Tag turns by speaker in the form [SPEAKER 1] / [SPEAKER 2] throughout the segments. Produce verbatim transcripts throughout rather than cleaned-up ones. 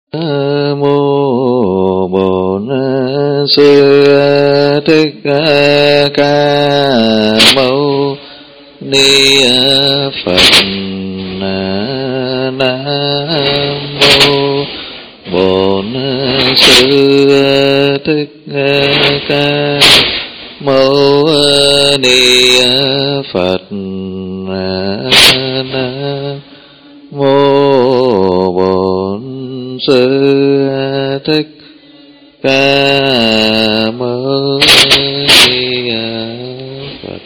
[SPEAKER 1] Nam mô Bổn Sư Thích Ca Mâu Ni Phật. Nam mô Bổn Sư Thích Ca Mâu Ni Phật. Nam mô Bổn Sư Thích Ca Mâu Ni Phật.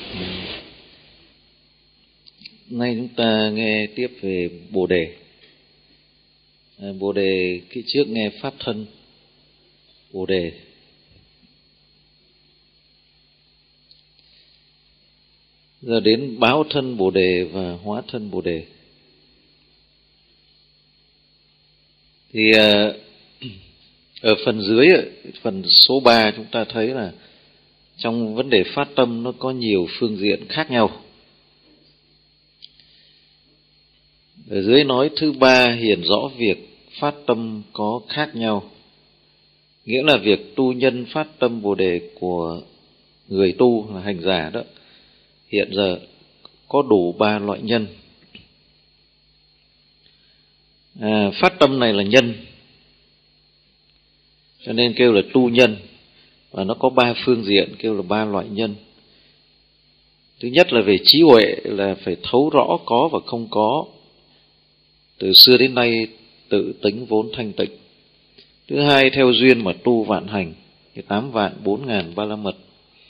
[SPEAKER 1] Nay chúng ta nghe tiếp về Bồ Đề. À, Bồ Đề khi trước nghe Pháp thân Bồ Đề. Giờ đến báo thân Bồ Đề và hóa thân Bồ Đề. Thì ở phần dưới, phần số ba chúng ta thấy là trong vấn đề phát tâm nó có nhiều phương diện khác nhau. Ở dưới nói thứ ba hiển rõ việc phát tâm có khác nhau. Nghĩa là việc tu nhân phát tâm Bồ Đề của người tu là hành giả đó, hiện giờ có đủ ba loại nhân. À, phát tâm này là nhân, cho nên kêu là tu nhân. Và nó có ba phương diện, kêu là ba loại nhân. Thứ nhất là về trí huệ, là phải thấu rõ có và không có, từ xưa đến nay tự tính vốn thanh tịnh. Thứ hai, theo duyên mà tu vạn hành, cái tám vạn bốn ngàn ba la mật.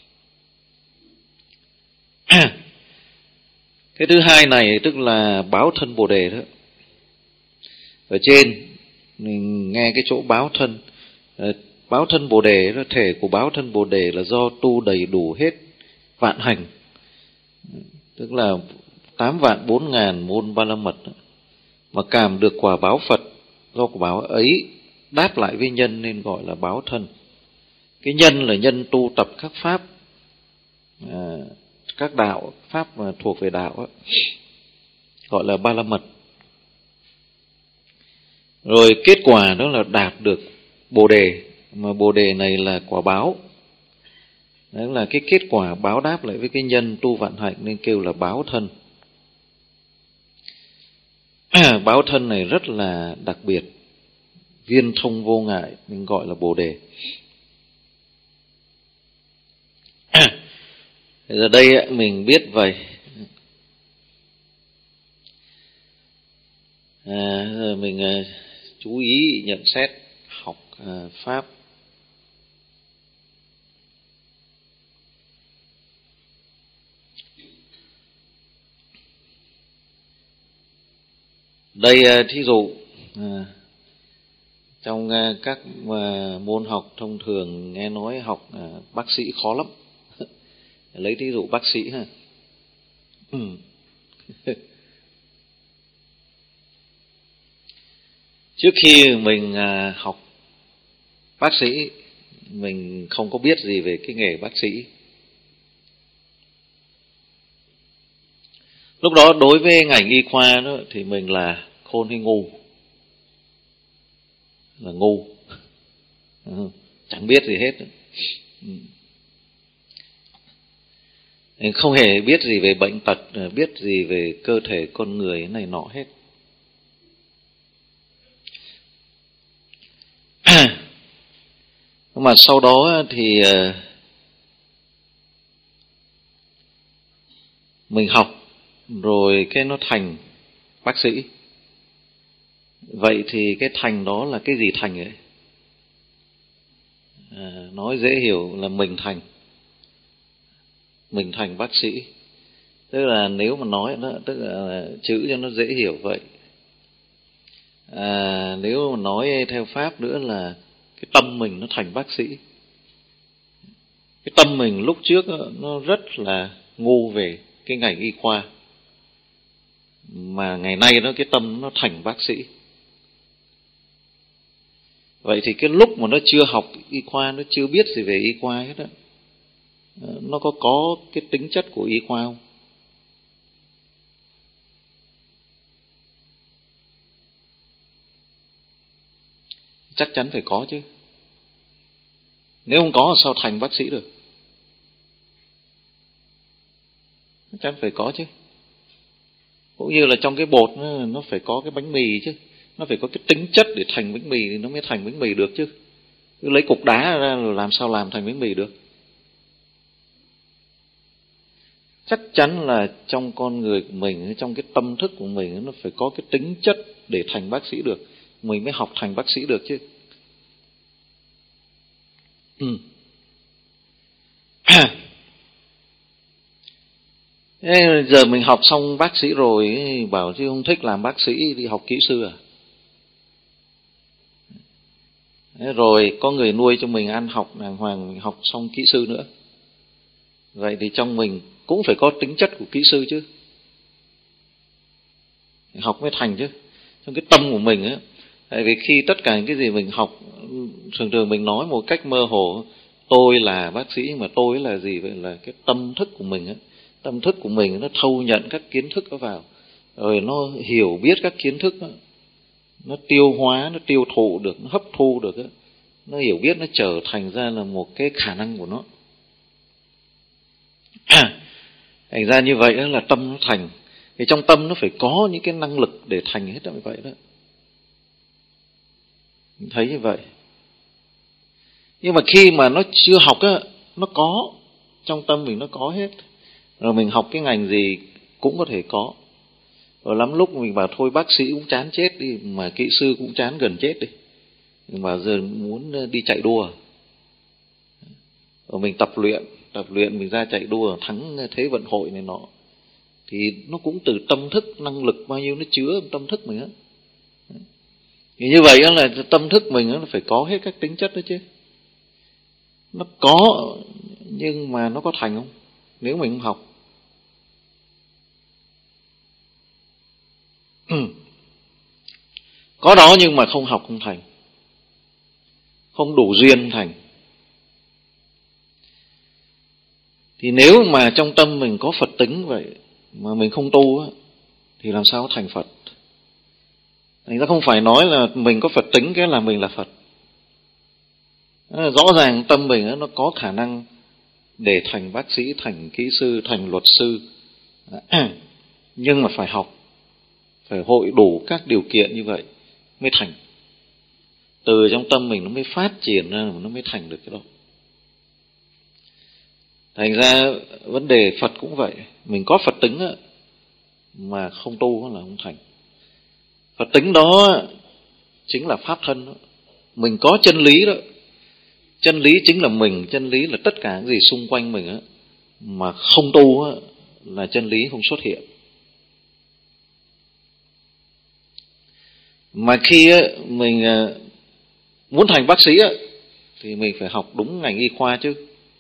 [SPEAKER 1] Cái thứ hai này tức là báo thân Bồ Đề đó. Ở trên mình nghe cái chỗ báo thân, báo thân Bồ Đề đó, thể của báo thân Bồ Đề là do tu đầy đủ hết vạn hành, tức là tám vạn bốn ngàn môn ba la mật, mà cảm được quả báo Phật do quả báo ấy đáp lại với nhân nên gọi là báo thân. Cái nhân là nhân tu tập các pháp, à, các đạo pháp mà thuộc về đạo đó, gọi là ba la mật. Rồi kết quả đó là đạt được Bồ Đề, mà Bồ Đề này là quả báo. Đó là cái kết quả báo đáp lại với cái nhân tu vạn hạnh nên kêu là báo thân. Báo thân này rất là đặc biệt, viên thông vô ngại nên gọi là Bồ Đề. Giờ đây mình biết vậy. À, giờ mình à, chú ý nhận xét học à, Pháp. Đây à, thí dụ à, trong à, các à, môn học thông thường nghe nói học à, bác sĩ khó lắm. Lấy thí dụ bác sĩ ha. Trước khi mình à, học bác sĩ, mình không có biết gì về cái nghề bác sĩ. Lúc đó đối với ngành y khoa đó thì mình là khôn hay ngu? Là ngu. Chẳng biết gì hết. Không hề biết gì về bệnh tật, biết gì về cơ thể con người này nọ hết. Nhưng mà sau đó thì mình học rồi cái nó thành bác sĩ. Vậy thì cái thành đó là cái gì thành ấy? À, nói dễ hiểu là mình thành. Mình thành bác sĩ. Tức là nếu mà nói đó, tức là chữ cho nó dễ hiểu vậy. À, nếu mà nói theo Pháp nữa là cái tâm mình nó thành bác sĩ. Cái tâm mình lúc trước đó, nó rất là ngu về cái ngành y khoa, mà ngày nay đó cái tâm nó thành bác sĩ. Vậy thì cái lúc mà nó chưa học y khoa, nó chưa biết gì về y khoa hết đó, nó có có cái tính chất của y khoa không? Chắc chắn phải có chứ. Nếu không có sao thành bác sĩ được? Chắc chắn phải có chứ. Cũng như là trong cái bột nó, nó phải có cái bánh mì chứ. Nó phải có cái tính chất để thành bánh mì thì nó mới thành bánh mì được chứ. Cứ lấy cục đá ra rồi làm sao làm thành bánh mì được? Chắc chắn là trong con người của mình, trong cái tâm thức của mình, nó phải có cái tính chất để thành bác sĩ được. Mình mới học thành bác sĩ được chứ. Ừ. Thế giờ mình học xong bác sĩ rồi, bảo chứ không thích làm bác sĩ đi học kỹ sư à? Thế rồi có người nuôi cho mình ăn học đàng hoàng, mình học xong kỹ sư nữa. Vậy thì trong mình cũng phải có tính chất của kỹ sư chứ. Học mới thành chứ. Trong cái tâm của mình á, tại vì khi tất cả những cái gì mình học, thường thường mình nói một cách mơ hồ, tôi là bác sĩ, nhưng mà tôi là gì? Vậy là cái tâm thức của mình á. Tâm thức của mình nó thâu nhận các kiến thức đó vào, rồi nó hiểu biết các kiến thức đó, nó tiêu hóa, nó tiêu thụ được, nó hấp thu được đó. Nó hiểu biết, nó trở thành ra là một cái khả năng của nó. Thành ra như vậy đó là tâm nó thành. Thì trong tâm nó phải có những cái năng lực để thành hết như vậy đó. Mình thấy như vậy. Nhưng mà khi mà nó chưa học á, nó có. Trong tâm mình nó có hết. Rồi mình học cái ngành gì cũng có thể có. Rồi lắm lúc mình bảo thôi bác sĩ cũng chán chết đi, mà kỹ sư cũng chán gần chết đi. Nhưng mà giờ muốn đi chạy đua. Rồi mình tập luyện, tập luyện mình ra chạy đua, thắng thế vận hội này nọ. Thì nó cũng từ tâm thức, năng lực bao nhiêu nó chứa tâm thức mình á. Thì như vậy là tâm thức mình nó phải có hết các tính chất đó chứ. Nó có, nhưng mà nó có thành không? Nếu mình không học. Có đó nhưng mà không học không thành. Không đủ duyên không thành. Thì nếu mà trong tâm mình có Phật tính vậy, mà mình không tu á, thì làm sao thành Phật? Thành ra không phải nói là mình có Phật tính cái là mình là Phật. Rõ ràng tâm mình nó có khả năng để thành bác sĩ, thành kỹ sư, thành luật sư. Nhưng mà phải học, phải hội đủ các điều kiện như vậy mới thành. Từ trong tâm mình nó mới phát triển ra, nó mới thành được cái đó. Thành ra vấn đề Phật cũng vậy. Mình có Phật tính á, mà không tu là không thành. Phật tính đó chính là pháp thân đó. Mình có chân lý đó. Chân lý chính là mình, chân lý là tất cả những gì xung quanh mình á, mà không tu á, là chân lý không xuất hiện. Mà khi á, mình muốn thành bác sĩ á, thì mình phải học đúng ngành y khoa chứ.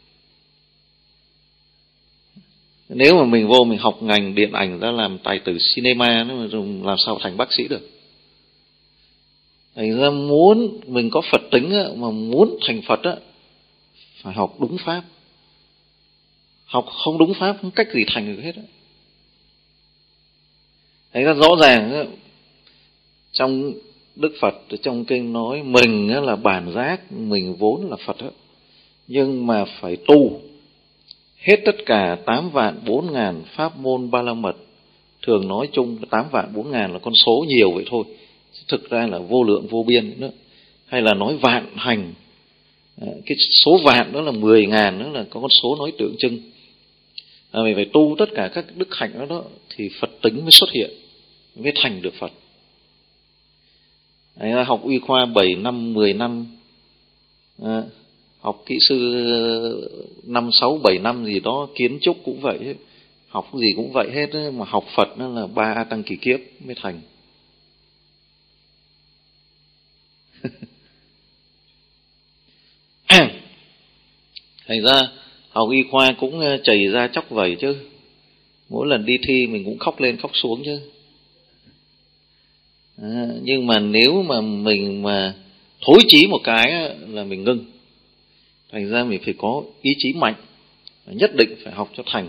[SPEAKER 1] Nếu mà mình vô mình học ngành điện ảnh ra làm tài tử cinema, làm sao thành bác sĩ được? Thành ra muốn mình có Phật tính á, mà muốn thành Phật á, phải học đúng pháp. Học không đúng pháp không cách gì thành được hết á. Thành ra rõ ràng á, trong Đức Phật trong kinh nói mình á, là bản giác, mình vốn là Phật á, nhưng mà phải tu hết tất cả tám vạn bốn ngàn pháp môn ba la mật. Thường nói chung tám vạn bốn ngàn là con số nhiều vậy thôi, thực ra là vô lượng vô biên nữa. Hay là nói vạn hành, cái số vạn đó là mười ngàn, đó là có con số nói tượng trưng. À, mình phải tu tất cả các đức hạnh đó, đó thì Phật tính mới xuất hiện, mới thành được Phật. Đấy, học y khoa bảy năm, mười năm, à, học kỹ sư năm, sáu, bảy năm gì đó, kiến trúc cũng vậy hết. Học gì cũng vậy hết ấy, mà học Phật nó là ba A Tăng kỳ kiếp mới thành. Thành ra học y khoa cũng chảy ra chóc vẩy chứ. Mỗi lần đi thi mình cũng khóc lên khóc xuống chứ. À, nhưng mà nếu mà mình mà thối chí một cái là mình ngưng. Thành ra mình phải có ý chí mạnh, nhất định phải học cho thành.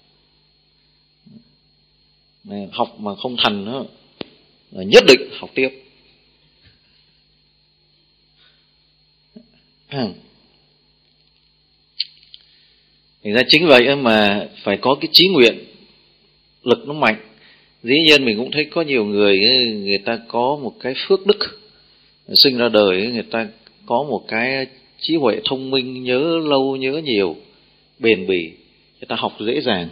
[SPEAKER 1] Học mà không thành nữa, nhất định học tiếp. Thành ra chính vậy mà phải có cái chí nguyện, lực nó mạnh. Dĩ nhiên mình cũng thấy có nhiều người, người ta có một cái phước đức, sinh ra đời người ta có một cái trí huệ thông minh, nhớ lâu nhớ nhiều, bền bỉ, người ta học dễ dàng.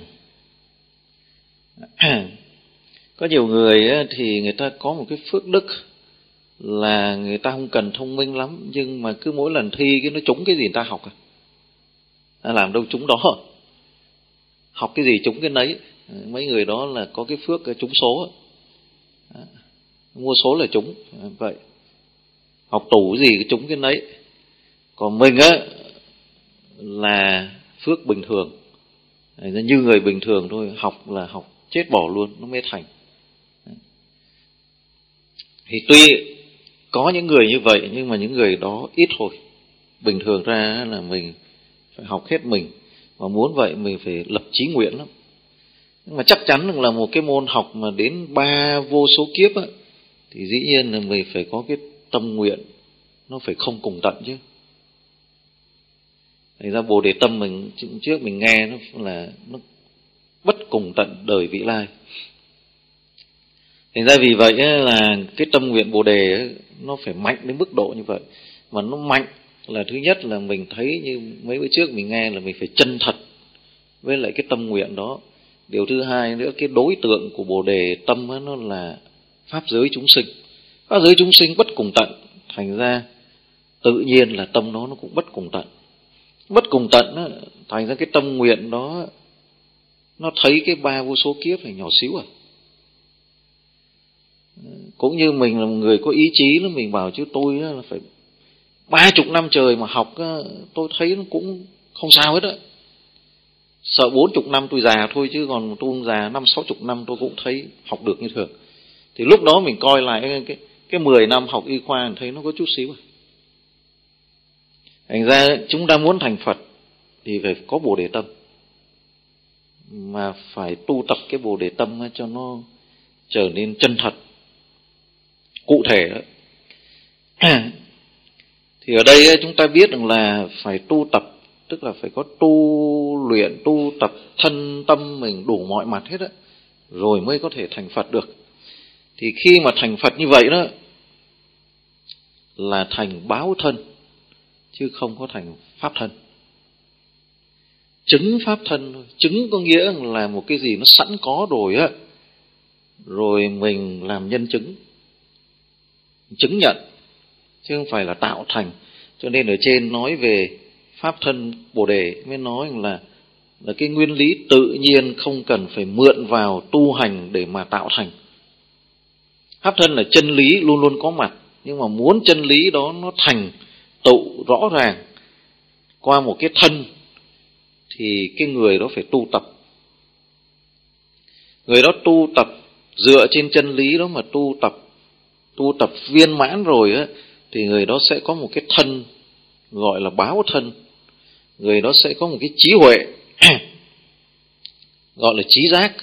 [SPEAKER 1] Có nhiều người thì người ta có một cái phước đức là người ta không cần thông minh lắm, nhưng mà cứ mỗi lần thi cái nó trúng cái gì người ta học à, làm đâu trúng đó, học cái gì trúng cái nấy. Mấy người đó là có cái phước trúng số, à, mua số là trúng vậy, học tủ gì cái trúng cái nấy. Còn mình á là phước bình thường, như người bình thường thôi, học là học chết bỏ luôn nó mới thành. Thì tuy có những người như vậy nhưng mà những người đó ít thôi. Bình thường ra là mình phải học hết mình, mà muốn vậy mình phải lập chí nguyện lắm. Nhưng mà chắc chắn là một cái môn học mà đến ba vô số kiếp á, thì dĩ nhiên là mình phải có cái tâm nguyện nó phải không cùng tận chứ. Thành ra Bồ Đề Tâm mình trước mình nghe nó là nó bất cùng tận đời vị lai. Thành ra vì vậy là cái tâm nguyện Bồ Đề nó phải mạnh đến mức độ như vậy. Mà nó mạnh là thứ nhất là mình thấy như mấy bữa trước mình nghe là mình phải chân thật với lại cái tâm nguyện đó. Điều thứ hai nữa, cái đối tượng của Bồ Đề Tâm nó là pháp giới chúng sinh. Pháp giới chúng sinh bất cùng tận, thành ra tự nhiên là tâm nó nó cũng bất cùng tận. Bất cùng tận đó, thành ra cái tâm nguyện đó nó thấy cái ba vô số kiếp này nhỏ xíu à. Cũng như mình là một người có ý chí đó, mình bảo chứ tôi là phải ba chục năm trời mà học, tôi thấy nó cũng không sao hết á. Sợ bốn chục năm tôi già thôi, chứ còn tôi không già, năm sáu chục năm tôi cũng thấy học được như thường. Thì lúc đó mình coi lại cái cái mười năm học y khoa thấy nó có chút xíu à. Thành ra chúng ta muốn thành Phật thì phải có Bồ Đề Tâm, mà phải tu tập cái Bồ Đề Tâm cho nó trở nên chân thật, cụ thể đó. Thì ở đây chúng ta biết rằng là phải tu tập, tức là phải có tu luyện, tu tập thân tâm mình đủ mọi mặt hết á, rồi mới có thể thành Phật được. Thì khi mà thành Phật như vậy đó là thành báo thân, chứ không có thành pháp thân. Chứng pháp thân thôi. Chứng có nghĩa là một cái gì nó sẵn có rồi á, rồi mình làm nhân chứng, chứng nhận, chứ không phải là tạo thành. Cho nên ở trên nói về pháp thân Bồ Đề mới nói là là cái nguyên lý tự nhiên, không cần phải mượn vào tu hành để mà tạo thành. Pháp thân là chân lý luôn luôn có mặt, nhưng mà muốn chân lý đó nó thành tựu rõ ràng qua một cái thân thì cái người đó phải tu tập. Người đó tu tập dựa trên chân lý đó mà tu tập, tu tập viên mãn rồi á, thì người đó sẽ có một cái thân gọi là báo thân. Người đó sẽ có một cái trí huệ gọi là trí giác.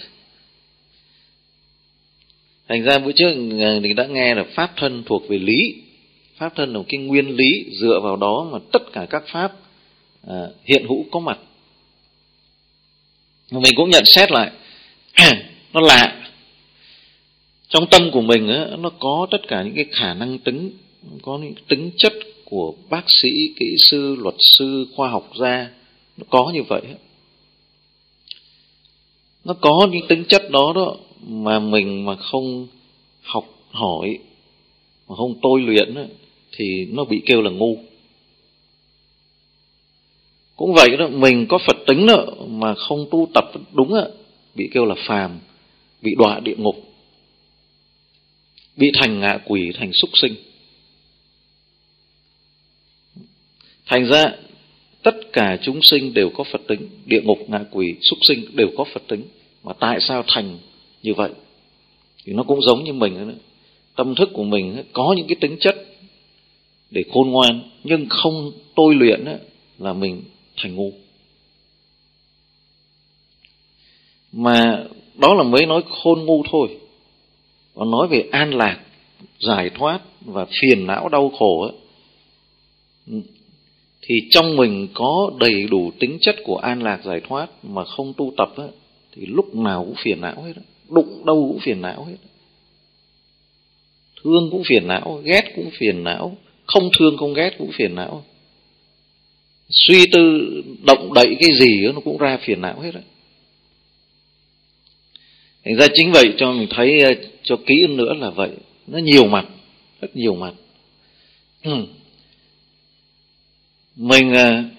[SPEAKER 1] Thành ra bữa trước mình đã nghe là pháp thân thuộc về lý. Pháp thân là một cái nguyên lý, dựa vào đó mà tất cả các pháp à, hiện hữu có mặt. Mà mình cũng nhận xét lại nó lạ. Trong tâm của mình á, nó có tất cả những cái khả năng tính, có những tính chất của bác sĩ, kỹ sư, luật sư, khoa học gia. Nó có như vậy. Nó có những tính chất đó đó, mà mình mà không học hỏi, mà không tôi luyện á, thì nó bị kêu là ngu. Cũng vậy đó, mình có Phật tính đó, mà không tu tập đúng á, bị kêu là phàm, bị đọa địa ngục, bị thành ngạ quỷ, thành súc sinh. Thành ra tất cả chúng sinh đều có Phật tính, địa ngục, ngạ quỷ, súc sinh đều có Phật tính. Mà tại sao thành như vậy? Thì nó cũng giống như mình nữa. Tâm thức của mình có những cái tính chất để khôn ngoan, nhưng không tôi luyện là mình thành ngu. Mà đó là mới nói khôn ngu thôi. Còn nói về an lạc, giải thoát và phiền não đau khổ ấy, thì trong mình có đầy đủ tính chất của an lạc giải thoát mà không tu tập á, thì lúc nào cũng phiền não hết, đụng đâu cũng phiền não hết. Thương cũng phiền não, ghét cũng phiền não, không thương không ghét cũng phiền não. Suy tư động đậy cái gì đó, nó cũng ra phiền não hết á. Thành ra chính vậy cho mình thấy cho kỹ hơn nữa là vậy. Nó nhiều mặt, rất nhiều mặt. Mình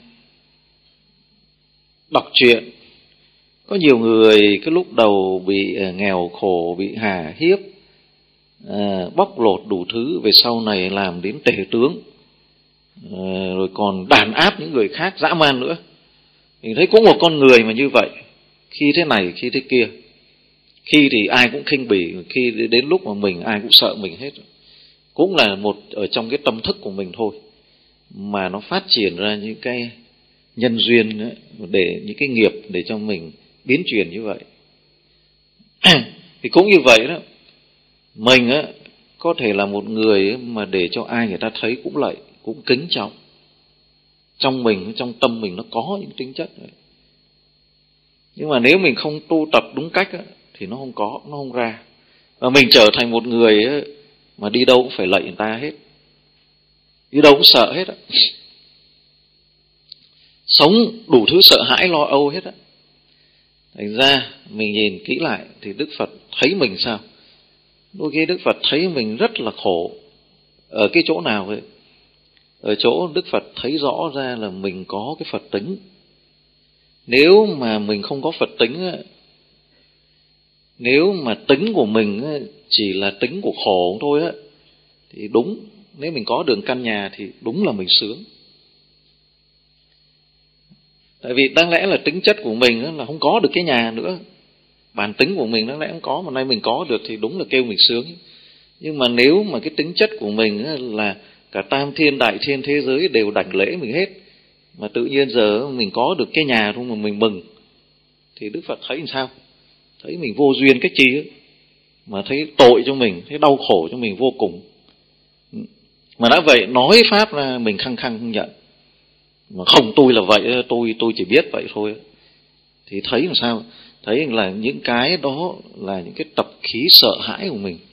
[SPEAKER 1] đọc truyện, có nhiều người cái lúc đầu bị nghèo khổ, bị hà hiếp, à, bóc lột đủ thứ, về sau này làm đến tể tướng, à, rồi còn đàn áp những người khác dã man nữa. Mình thấy có một con người mà như vậy, khi thế này khi thế kia, khi thì ai cũng khinh bỉ, khi đến lúc mà mình ai cũng sợ mình hết. Cũng là một ở trong cái tâm thức của mình thôi, mà nó phát triển ra những cái nhân duyên ấy, để những cái nghiệp để cho mình biến chuyển như vậy. Thì cũng như vậy đó, mình á có thể là một người mà để cho ai người ta thấy cũng lạy, cũng kính trọng. Trong mình, trong tâm mình nó có những tính chất này. Nhưng mà nếu mình không tu tập đúng cách á, thì nó không có, nó không ra. Và mình trở thành một người á, mà đi đâu cũng phải lạy người ta hết, đi đâu cũng sợ hết á, sống đủ thứ sợ hãi lo âu hết á. Thành ra mình nhìn kỹ lại thì Đức Phật thấy mình sao? Đôi khi Đức Phật thấy mình rất là khổ. Ở cái chỗ nào vậy? Ở chỗ Đức Phật thấy rõ ra là mình có cái Phật tính. Nếu mà mình không có Phật tính á, nếu mà tính của mình á, chỉ là tính của khổ thôi á, thì đúng, nếu mình có được căn nhà thì đúng là mình sướng. Tại vì đáng lẽ là tính chất của mình á, là không có được cái nhà nữa. Bản tính của mình đáng lẽ không có, mà nay mình có được thì đúng là kêu mình sướng. Nhưng mà nếu mà cái tính chất của mình á, là cả tam thiên đại thiên thế giới đều đảnh lễ mình hết, mà tự nhiên giờ mình có được cái nhà thôi mà mình mừng, thì Đức Phật thấy làm sao? Thấy mình vô duyên cách chi ấy, mà thấy tội cho mình, thấy đau khổ cho mình vô cùng. Mà đã vậy nói pháp là mình khăng khăng không nhận, mà không tôi là vậy, tôi tôi chỉ biết vậy thôi, thì thấy làm sao? Thấy là những cái đó là những cái tập khí sợ hãi của mình.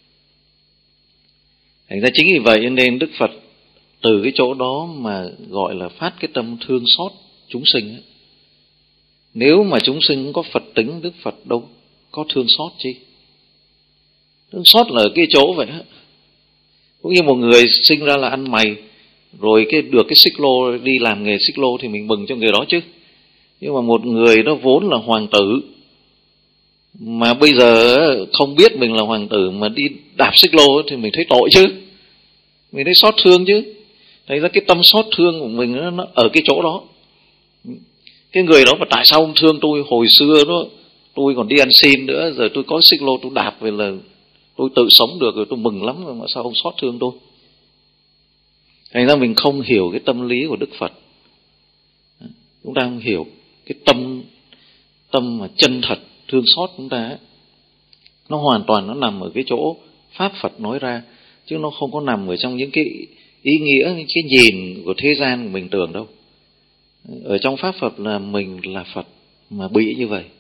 [SPEAKER 1] Thành ra chính vì vậy nên Đức Phật từ cái chỗ đó mà gọi là phát cái tâm thương xót chúng sinh ấy. Nếu mà chúng sinh có Phật tính, Đức Phật đâu có thương xót chi. Thương xót là ở cái chỗ vậy đó. Cũng như một người sinh ra là ăn mày, rồi cái được cái xích lô, đi làm nghề xích lô thì mình mừng cho người đó chứ. Nhưng mà một người đó vốn là hoàng tử, mà bây giờ không biết mình là hoàng tử mà đi đạp xích lô thì mình thấy tội chứ, mình thấy xót thương chứ. Thành ra cái tâm xót thương của mình nó, nó ở cái chỗ đó. Cái người đó mà tại sao không thương tôi hồi xưa đó, tôi còn đi ăn xin nữa, giờ tôi có xích lô tôi đạp về là tôi tự sống được rồi, tôi mừng lắm rồi, mà sao ông xót thương tôi? Thành ra mình không hiểu cái tâm lý của Đức Phật. Chúng ta không hiểu cái tâm tâm mà chân thật thương xót chúng ta ấy. Nó hoàn toàn nó nằm ở cái chỗ Pháp Phật nói ra, chứ nó không có nằm ở trong những cái ý nghĩa, những cái nhìn của thế gian của mình tưởng đâu. Ở trong Pháp Phật là mình là Phật mà bị như vậy,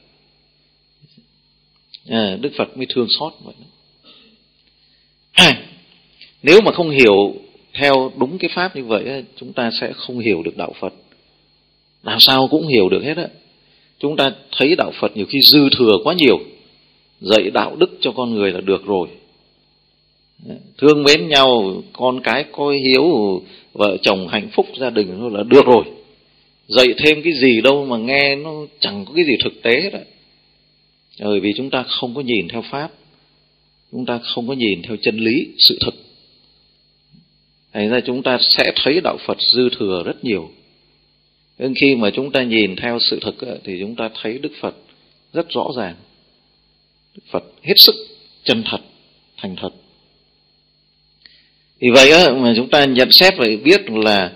[SPEAKER 1] à, Đức Phật mới thương xót vậy. À, nếu mà không hiểu theo đúng cái Pháp như vậy, chúng ta sẽ không hiểu được đạo Phật. Làm sao cũng hiểu được hết á. Chúng ta thấy đạo Phật nhiều khi dư thừa quá nhiều, dạy đạo đức cho con người là được rồi, thương mến nhau, con cái coi hiếu, vợ chồng hạnh phúc gia đình thôi là được rồi. Dạy thêm cái gì đâu mà nghe nó chẳng có cái gì thực tế đó. Bởi vì chúng ta không có nhìn theo Pháp, chúng ta không có nhìn theo chân lý, sự thực. Thành ra chúng ta sẽ thấy đạo Phật dư thừa rất nhiều. Nên khi mà chúng ta nhìn theo sự thực thì chúng ta thấy Đức Phật rất rõ ràng. Đức Phật hết sức chân thật, thành thật. Vì vậy mà chúng ta nhận xét và biết là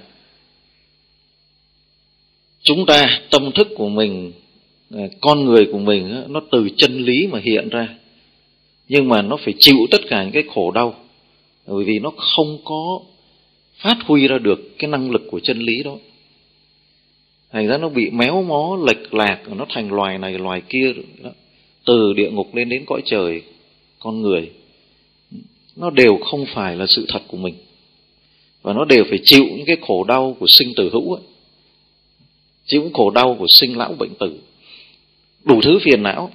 [SPEAKER 1] chúng ta, tâm thức của mình, con người của mình, nó từ chân lý mà hiện ra. Nhưng mà nó phải chịu tất cả những cái khổ đau, bởi vì nó không có phát huy ra được cái năng lực của chân lý đó. Thành ra nó bị méo mó, lệch lạc, nó thành loài này loài kia đó. Từ địa ngục lên đến cõi trời, con người nó đều không phải là sự thật của mình, và nó đều phải chịu những cái khổ đau của sinh tử hữu ấy. Chịu những khổ đau của sinh lão bệnh tử, đủ thứ phiền não.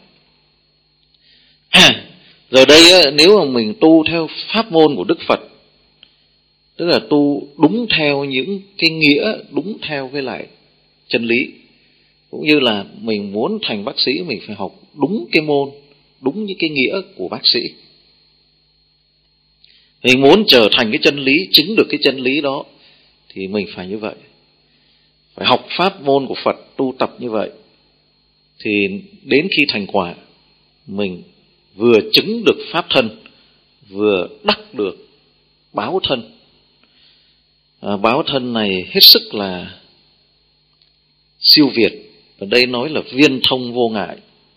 [SPEAKER 1] À, giờ đây nếu mà mình tu theo pháp môn của Đức Phật, tức là tu đúng theo những cái nghĩa, đúng theo với lại chân lý, cũng như là mình muốn thành bác sĩ, mình phải học đúng cái môn, đúng những cái nghĩa của bác sĩ. Mình muốn trở thành cái chân lý, chứng được cái chân lý đó, thì mình phải như vậy, phải học pháp môn của Phật, tu tập như vậy, thì đến khi thành quả, mình vừa chứng được pháp thân, vừa đắc được báo thân. À, báo thân này hết sức là siêu việt, ở đây nói là viên thông vô ngại.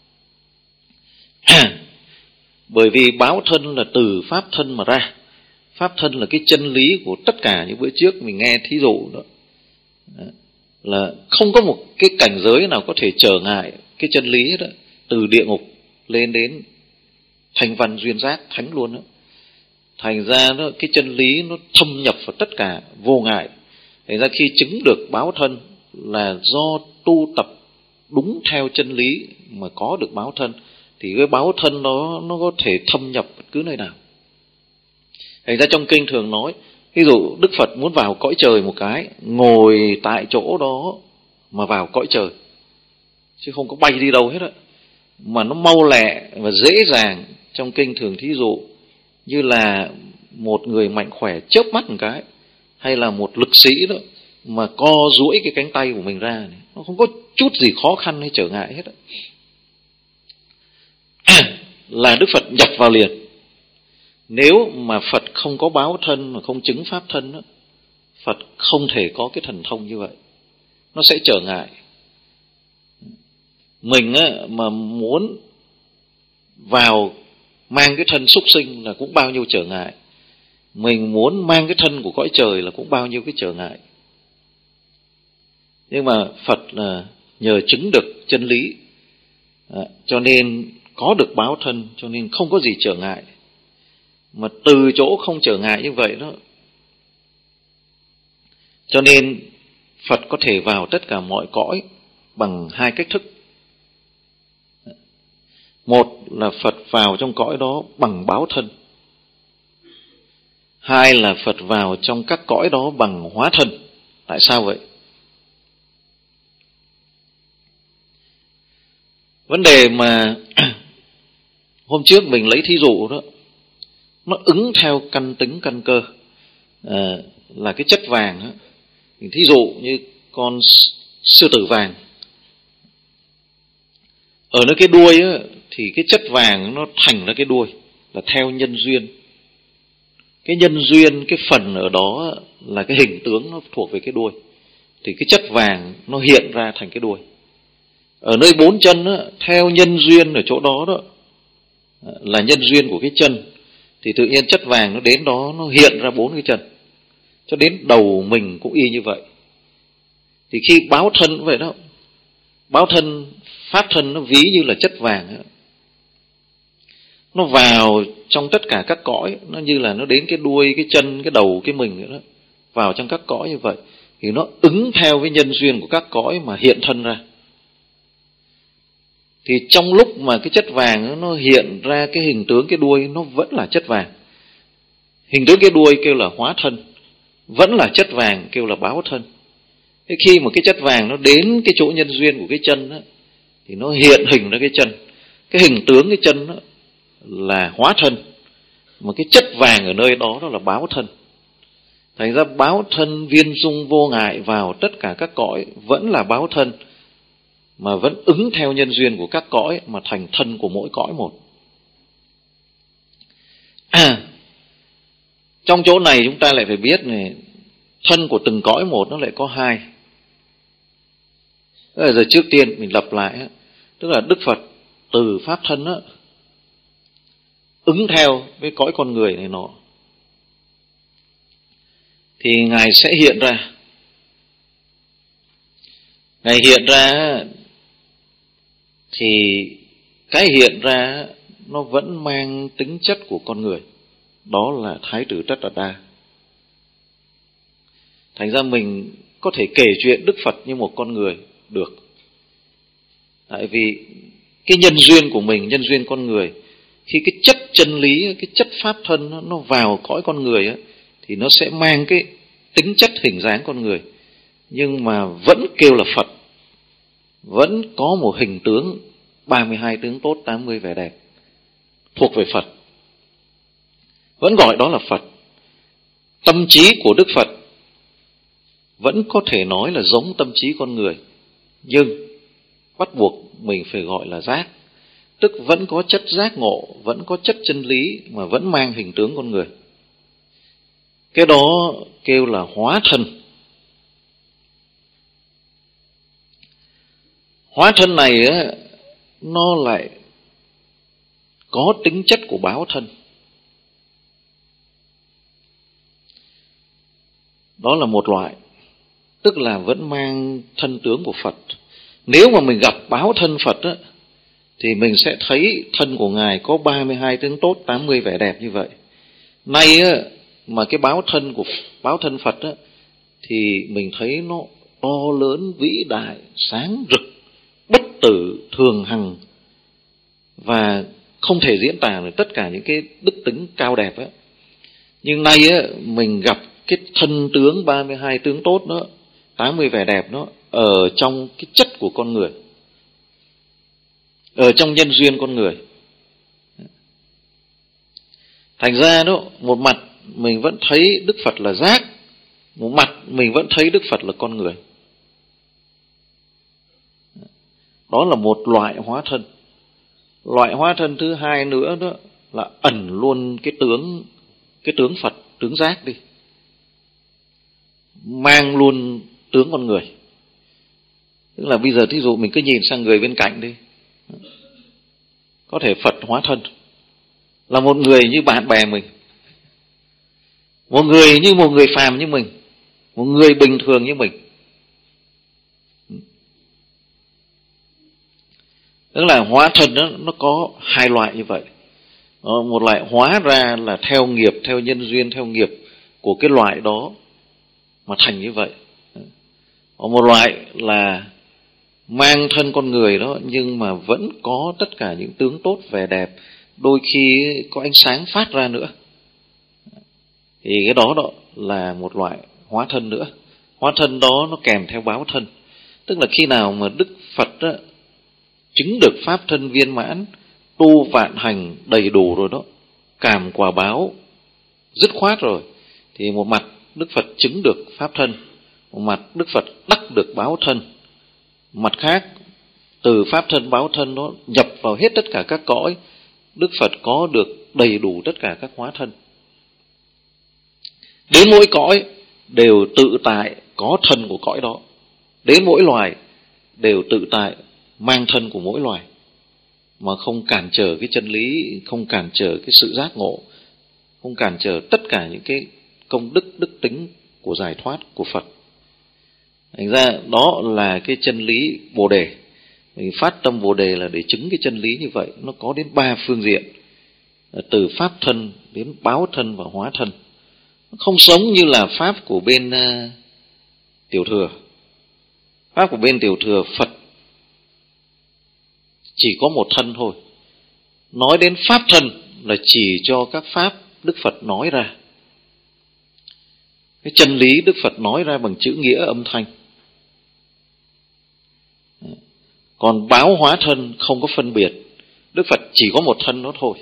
[SPEAKER 1] À, bởi vì báo thân là từ pháp thân mà ra. Pháp thân là cái chân lý của tất cả những bữa trước mình nghe thí dụ đó. Đó, là không có một cái cảnh giới nào có thể trở ngại cái chân lý đó, từ địa ngục lên đến thanh văn duyên giác thánh luôn đó. Thành ra đó, cái chân lý nó thâm nhập vào tất cả, vô ngại. Thành ra khi chứng được báo thân là do tu tập đúng theo chân lý mà có được báo thân, thì cái báo thân đó nó có thể thâm nhập bất cứ nơi nào. Thành ra trong kinh thường nói, ví dụ Đức Phật muốn vào cõi trời một cái, ngồi tại chỗ đó mà vào cõi trời, chứ không có bay đi đâu hết á, mà nó mau lẹ và dễ dàng. Trong kinh thường thí dụ như là một người mạnh khỏe chớp mắt một cái, hay là một lực sĩ đó mà co duỗi cái cánh tay của mình ra này, nó không có chút gì khó khăn hay trở ngại hết á. Là Đức Phật nhập vào liền. Nếu mà Phật không có báo thân mà không chứng pháp thân đó, Phật không thể có cái thần thông như vậy, nó sẽ trở ngại. Mình á, mà muốn vào mang cái thân súc sinh là cũng bao nhiêu trở ngại. Mình muốn mang cái thân của cõi trời là cũng bao nhiêu cái trở ngại. Nhưng mà Phật là nhờ chứng được chân lý, à, cho nên có được báo thân, cho nên không có gì trở ngại. Mà từ chỗ không trở ngại như vậy đó, cho nên Phật có thể vào tất cả mọi cõi bằng hai cách thức. Một là Phật vào trong cõi đó bằng báo thân. Hai là Phật vào trong các cõi đó bằng hóa thân. Tại sao vậy? Vấn đề mà hôm trước mình lấy thí dụ đó, nó ứng theo căn tính căn cơ, à, là cái chất vàng đó. Thí dụ như con sư tử vàng, ở nơi cái đuôi á, thì cái chất vàng nó thành ra cái đuôi là theo nhân duyên. Cái nhân duyên, cái phần ở đó là cái hình tướng nó thuộc về cái đuôi, thì cái chất vàng nó hiện ra thành cái đuôi. Ở nơi bốn chân á, theo nhân duyên ở chỗ đó đó là nhân duyên của cái chân, thì tự nhiên chất vàng nó đến đó nó hiện ra bốn cái chân. Cho đến đầu mình cũng y như vậy. Thì khi báo thân cũng vậy đó. Báo thân, pháp thân nó ví như là chất vàng đó. Nó vào trong tất cả các cõi, nó như là nó đến cái đuôi, cái chân, cái đầu, cái mình đó, vào trong các cõi như vậy. Thì nó ứng theo với nhân duyên của các cõi mà hiện thân ra. Thì trong lúc mà cái chất vàng nó hiện ra cái hình tướng cái đuôi, nó vẫn là chất vàng. Hình tướng cái đuôi kêu là hóa thân, vẫn là chất vàng kêu là báo thân. Thế khi mà cái chất vàng nó đến cái chỗ nhân duyên của cái chân đó, thì nó hiện hình ra cái chân. Cái hình tướng cái chân đó là hóa thân, mà cái chất vàng ở nơi đó đó là báo thân. Thành ra báo thân viên dung vô ngại vào tất cả các cõi vẫn là báo thân, mà vẫn ứng theo nhân duyên của các cõi mà thành thân của mỗi cõi một. À, trong chỗ này chúng ta lại phải biết này, thân của từng cõi một nó lại có hai. Bây giờ trước tiên mình lặp lại, tức là Đức Phật từ pháp thân đó, ứng theo với cõi con người này nọ. thì Ngài sẽ hiện ra. Ngài hiện ra thì cái hiện ra nó vẫn mang tính chất của con người, đó là Thái tử Tất Đạt Đa. Thành ra mình có thể kể chuyện Đức Phật như một con người được. Tại vì cái nhân duyên của mình, nhân duyên con người, khi cái chất chân lý, cái chất pháp thân nó, nó vào cõi con người á, thì nó sẽ mang cái tính chất hình dáng con người, nhưng mà vẫn kêu là Phật, vẫn có một hình tướng ba mươi hai tướng tốt, tám mươi vẻ đẹp thuộc về Phật, vẫn gọi đó là Phật. Tâm trí của Đức Phật vẫn có thể nói là giống tâm trí con người, nhưng bắt buộc mình phải gọi là giác, tức vẫn có chất giác ngộ, vẫn có chất chân lý mà vẫn mang hình tướng con người. Cái đó kêu là hóa thân. Hóa thân này á, nó lại có tính chất của báo thân. Đó là một loại, tức là vẫn mang thân tướng của Phật. Nếu mà mình gặp báo thân Phật á, thì mình sẽ thấy thân của Ngài có ba mươi hai tướng tốt, tám mươi vẻ đẹp như vậy. Nay á, mà cái báo thân của báo thân Phật á, thì mình thấy nó to lớn, vĩ đại, sáng rực, bất tử, thường hằng, và không thể diễn tả được tất cả những cái đức tính cao đẹp á. Nhưng nay á, mình gặp cái thân tướng ba mươi hai tướng tốt đó, tám mươi vẻ đẹp đó, ở trong cái chất của con người, ở trong nhân duyên con người. Thành ra đó, một mặt mình vẫn thấy Đức Phật là giác, một mặt mình vẫn thấy Đức Phật là con người. Đó là một loại hóa thân. Loại hóa thân thứ hai nữa đó là ẩn luôn cái tướng, cái tướng Phật, tướng giác đi, mang luôn tướng con người. Tức là bây giờ thí dụ mình cứ nhìn sang người bên cạnh đi, có thể Phật hóa thân là một người như bạn bè mình, một người như một người phàm như mình, một người bình thường như mình. Tức là hóa thân đó, nó có hai loại như vậy. Một loại hóa ra là theo nghiệp, theo nhân duyên, theo nghiệp của cái loại đó mà thành như vậy. Còn một loại là mang thân con người đó, nhưng mà vẫn có tất cả những tướng tốt, vẻ đẹp, đôi khi có ánh sáng phát ra nữa. Thì cái đó, đó là một loại hóa thân nữa. Hóa thân đó nó kèm theo báo thân. Tức là khi nào mà Đức Phật đó, chứng được pháp thân viên mãn, tu vạn hành đầy đủ rồi đó, cảm quả báo dứt khoát rồi, thì một mặt Đức Phật chứng được pháp thân, một mặt Đức Phật đắc được báo thân. Mặt khác, từ pháp thân báo thân nó nhập vào hết tất cả các cõi, Đức Phật có được đầy đủ tất cả các hóa thân. Đến mỗi cõi đều tự tại có thân của cõi đó. Đến mỗi loài đều tự tại mang thân của mỗi loài, mà không cản trở cái chân lý, không cản trở cái sự giác ngộ, không cản trở tất cả những cái công đức, đức tính của giải thoát của Phật. Thành ra đó là cái chân lý Bồ Đề. Mình phát tâm Bồ Đề là để chứng cái chân lý như vậy. Nó có đến ba phương diện, từ pháp thân đến báo thân và hóa thân. Nó không sống như là pháp của bên uh, tiểu thừa. Pháp của bên tiểu thừa, Phật chỉ có một thân thôi. Nói đến pháp thân là chỉ cho các pháp Đức Phật nói ra, cái chân lý Đức Phật nói ra bằng chữ nghĩa âm thanh. Còn báo hóa thân không có phân biệt, Đức Phật chỉ có một thân đó thôi.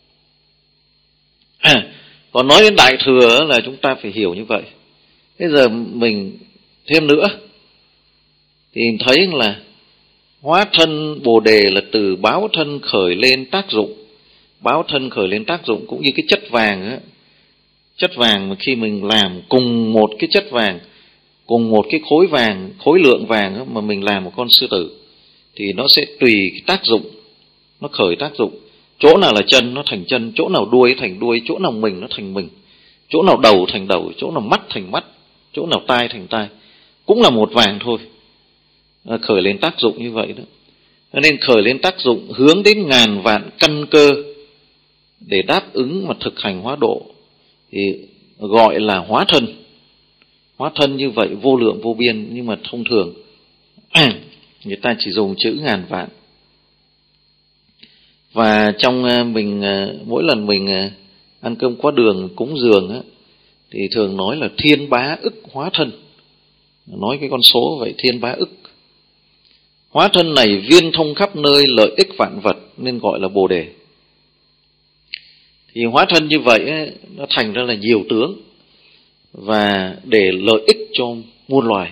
[SPEAKER 1] À, còn nói đến đại thừa là chúng ta phải hiểu như vậy. Bây giờ mình thêm nữa thì thấy là hóa thân Bồ Đề là từ báo thân khởi lên tác dụng. Báo thân khởi lên tác dụng cũng như cái chất vàng á. Chất vàng mà khi mình làm cùng một cái chất vàng, cùng một cái khối vàng, khối lượng vàng á, mà mình làm một con sư tử, thì nó sẽ tùy cái tác dụng, nó khởi tác dụng. Chỗ nào là chân nó thành chân, chỗ nào đuôi thành đuôi, chỗ nào mình nó thành mình, chỗ nào đầu thành đầu, chỗ nào mắt thành mắt, chỗ nào tai thành tai, cũng là một vàng thôi. À, khởi lên tác dụng như vậy đó. Cho nên khởi lên tác dụng hướng đến ngàn vạn căn cơ để đáp ứng mà thực hành hóa độ thì gọi là hóa thân. Hóa thân như vậy vô lượng vô biên, nhưng mà thông thường người ta chỉ dùng chữ ngàn vạn. Và trong mình mỗi lần mình ăn cơm qua đường cúng dường á, thì thường nói là thiên bá ức hóa thân. Nói cái con số vậy, thiên bá ức. Hóa thân này viên thông khắp nơi, lợi ích vạn vật nên gọi là Bồ Đề. Thì hóa thân như vậy ấy, nó thành ra là nhiều tướng và để lợi ích cho muôn loài.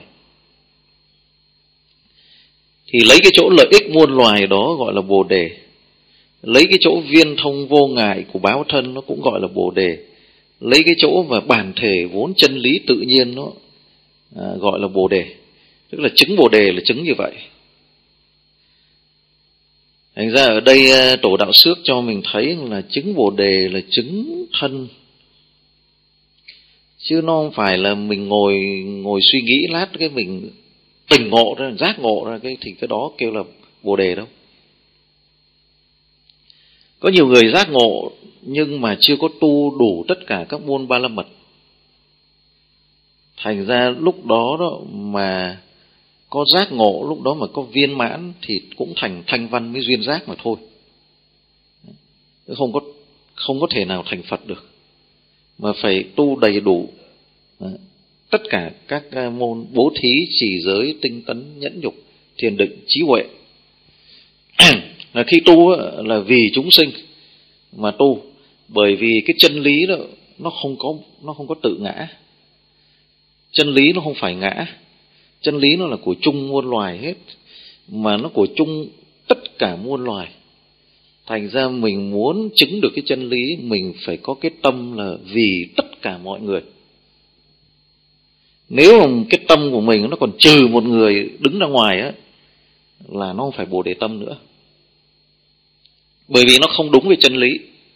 [SPEAKER 1] Thì lấy cái chỗ lợi ích muôn loài đó gọi là Bồ Đề. Lấy cái chỗ viên thông vô ngại của báo thân nó cũng gọi là Bồ Đề. Lấy cái chỗ mà bản thể vốn chân lý tự nhiên nó à, gọi là Bồ Đề. Tức là chứng Bồ Đề là chứng như vậy. Thành ra ở đây tổ đạo xước cho mình thấy là chứng Bồ Đề là chứng thân, chứ nó không phải là mình ngồi ngồi suy nghĩ lát cái mình tỉnh ngộ ra, giác ngộ ra cái thì cái đó kêu là Bồ Đề đâu. Có nhiều người giác ngộ nhưng mà chưa có tu đủ tất cả các môn ba la mật. Thành ra lúc đó, đó mà có giác ngộ, lúc đó mà có viên mãn thì cũng thành thanh văn với duyên giác mà thôi. Không có, không có thể nào thành Phật được. Mà phải tu đầy đủ tất cả các môn bố thí, trì giới, tinh tấn, nhẫn nhục, thiền định, trí huệ. Là khi tu là vì chúng sinh mà tu, bởi vì cái chân lý đó nó không có nó không có tự ngã. Chân lý nó không phải ngã. Chân lý nó là của chung muôn loài hết, mà nó của chung tất cả muôn loài. Thành ra mình muốn chứng được cái chân lý, mình phải có cái tâm là vì tất cả mọi người. Nếu mà cái tâm của mình nó còn trừ một người đứng ra ngoài á, là nó không phải Bồ Đề tâm nữa. Bởi vì nó không đúng với chân lý.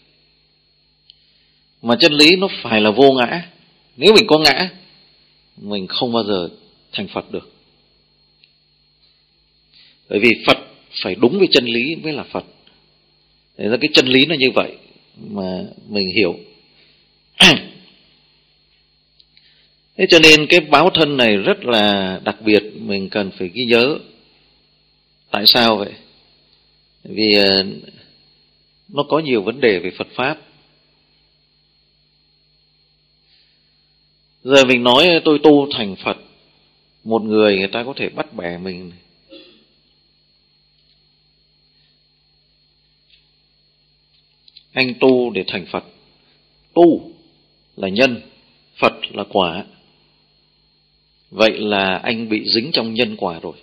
[SPEAKER 1] Mà chân lý nó phải là vô ngã. Nếu mình có ngã, mình không bao giờ thành Phật được. Bởi vì Phật phải đúng với chân lý mới là Phật. Thế ra cái chân lý nó như vậy mà mình hiểu. Thế cho nên cái báo thân này rất là đặc biệt, mình cần phải ghi nhớ. Tại sao vậy? Vì nó có nhiều vấn đề về Phật Pháp. Giờ mình nói tôi tu thành Phật, một người người ta có thể bắt bẻ mình. Anh tu để thành Phật. Tu là nhân, Phật là quả. Vậy là anh bị dính trong nhân quả rồi.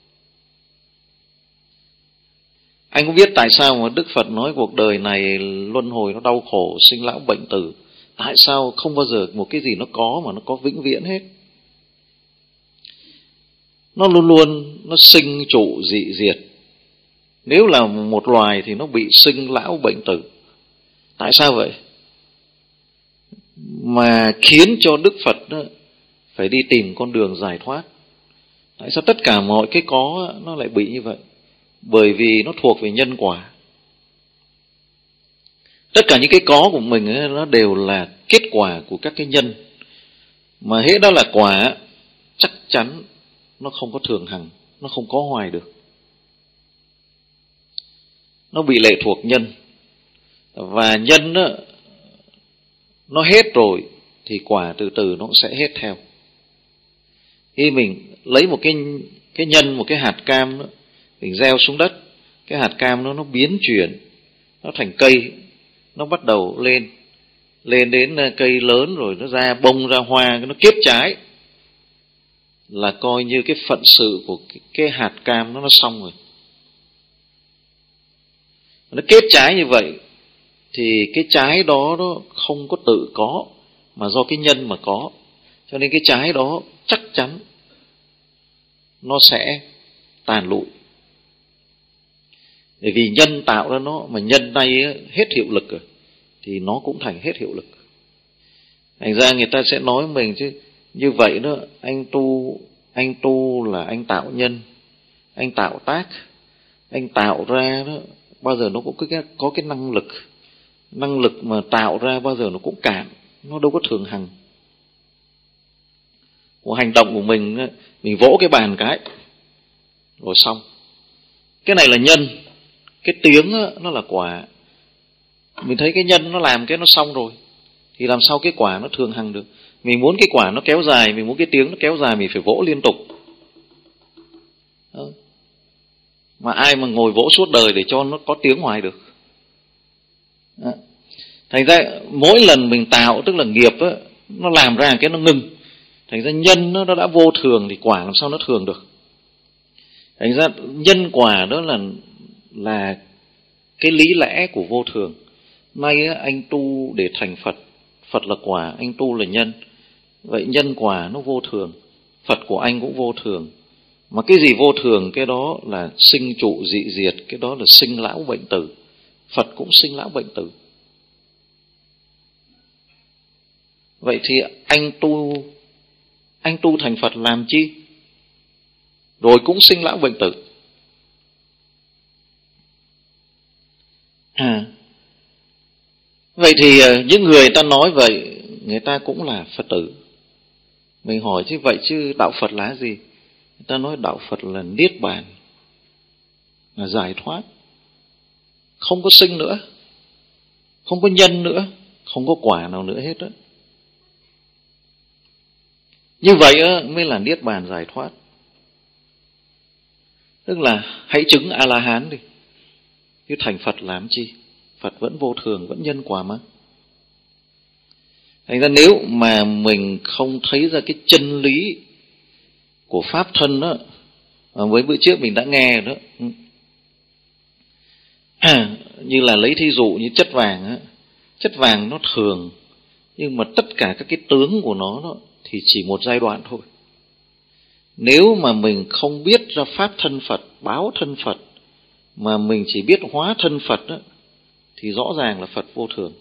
[SPEAKER 1] Anh có biết tại sao mà Đức Phật nói cuộc đời này luân hồi nó đau khổ, sinh lão bệnh tử? Tại sao không bao giờ một cái gì nó có mà nó có vĩnh viễn hết? Nó luôn luôn nó sinh trụ dị diệt. Nếu là một loài thì nó bị sinh lão bệnh tử. Tại sao vậy? Mà khiến cho Đức Phật đó phải đi tìm con đường giải thoát. Tại sao tất cả mọi cái có nó lại bị như vậy? Bởi vì nó thuộc về nhân quả. Tất cả những cái có của mình ấy, nó đều là kết quả của các cái nhân. Mà hễ đó là quả, chắc chắn nó không có thường hằng, nó không có hoài được. Nó bị lệ thuộc nhân. Và nhân đó, nó hết rồi thì quả từ từ nó sẽ hết theo. Khi mình lấy một cái, cái nhân, một cái hạt cam đó, mình gieo xuống đất, cái hạt cam nó, nó biến chuyển, nó thành cây, nó bắt đầu lên, lên đến cây lớn rồi nó ra bông ra hoa, nó kiếp trái, là coi như cái phận sự của cái, cái hạt cam nó, nó xong rồi. Nó kết trái như vậy thì cái trái đó nó không có tự có, mà do cái nhân mà có. Cho nên cái trái đó chắc chắn nó sẽ tàn lụi. Bởi vì nhân tạo ra nó, mà nhân nay hết hiệu lực rồi thì nó cũng thành hết hiệu lực. Thành ra người ta sẽ nói mình chứ như vậy đó, anh tu anh tu là anh tạo nhân, anh tạo tác, anh tạo ra đó, bao giờ nó cũng có cái, có cái năng lực. Năng lực mà tạo ra bao giờ nó cũng cạn, nó đâu có thường hằng. Của hành động của mình, mình vỗ cái bàn cái rồi xong. Cái này là nhân, cái tiếng đó, nó là quả. Mình thấy cái nhân nó làm cái nó xong rồi, thì làm sao cái quả nó thường hằng được. Mình muốn cái quả nó kéo dài, mình muốn cái tiếng nó kéo dài, mình phải vỗ liên tục. Đó. Mà ai mà ngồi vỗ suốt đời để cho nó có tiếng hoài được. Đó. Thành ra mỗi lần mình tạo, tức là nghiệp á, nó làm ra cái nó ngừng. Thành ra nhân nó đã vô thường thì quả làm sao nó thường được. Thành ra nhân quả đó là là cái lý lẽ của vô thường. Nay á, anh tu để thành Phật, Phật là quả, anh tu là nhân. Vậy nhân quả nó vô thường, Phật của anh cũng vô thường. Mà cái gì vô thường, cái đó là sinh trụ dị diệt, cái đó là sinh lão bệnh tử. Phật cũng sinh lão bệnh tử. Vậy thì anh tu Anh tu thành Phật làm chi? Rồi cũng sinh lão bệnh tử. À, vậy thì những người ta nói vậy, người ta cũng là Phật tử. Mình hỏi chứ vậy chứ đạo Phật là gì? Người ta nói đạo Phật là niết bàn, là giải thoát, không có sinh nữa, không có nhân nữa, không có quả nào nữa hết đó. Như vậy mới là niết bàn giải thoát. Tức là hãy chứng A-la-hán đi, chứ thành Phật làm chi? Phật vẫn vô thường, vẫn nhân quả mà. Thành ra nếu mà mình không thấy ra cái chân lý của pháp thân đó, mà với bữa trước mình đã nghe đó, à, như là lấy thí dụ như chất vàng á, chất vàng nó thường, nhưng mà tất cả các cái tướng của nó đó, thì chỉ một giai đoạn thôi. Nếu mà mình không biết ra pháp thân Phật, báo thân Phật, mà mình chỉ biết hóa thân Phật đó, thì rõ ràng là Phật vô thường.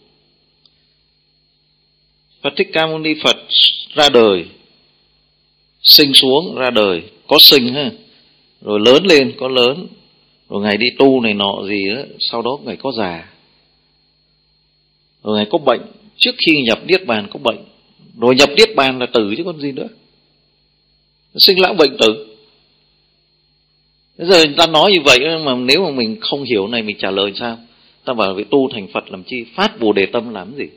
[SPEAKER 1] Phật Thích Ca Mâu Ni Phật ra đời, sinh xuống ra đời, có sinh ha, rồi lớn lên có lớn, rồi Ngài đi tu này nọ gì đó, sau đó Ngài có già, rồi Ngài có bệnh, trước khi nhập Niết Bàn có bệnh, rồi nhập Niết Bàn là tử chứ còn gì nữa. Sinh lão bệnh tử. Bây giờ người ta nói như vậy mà nếu mà mình không hiểu này mình trả lời sao? Ta bảo vậy tu thành Phật làm chi? Phát Bồ Đề tâm làm gì?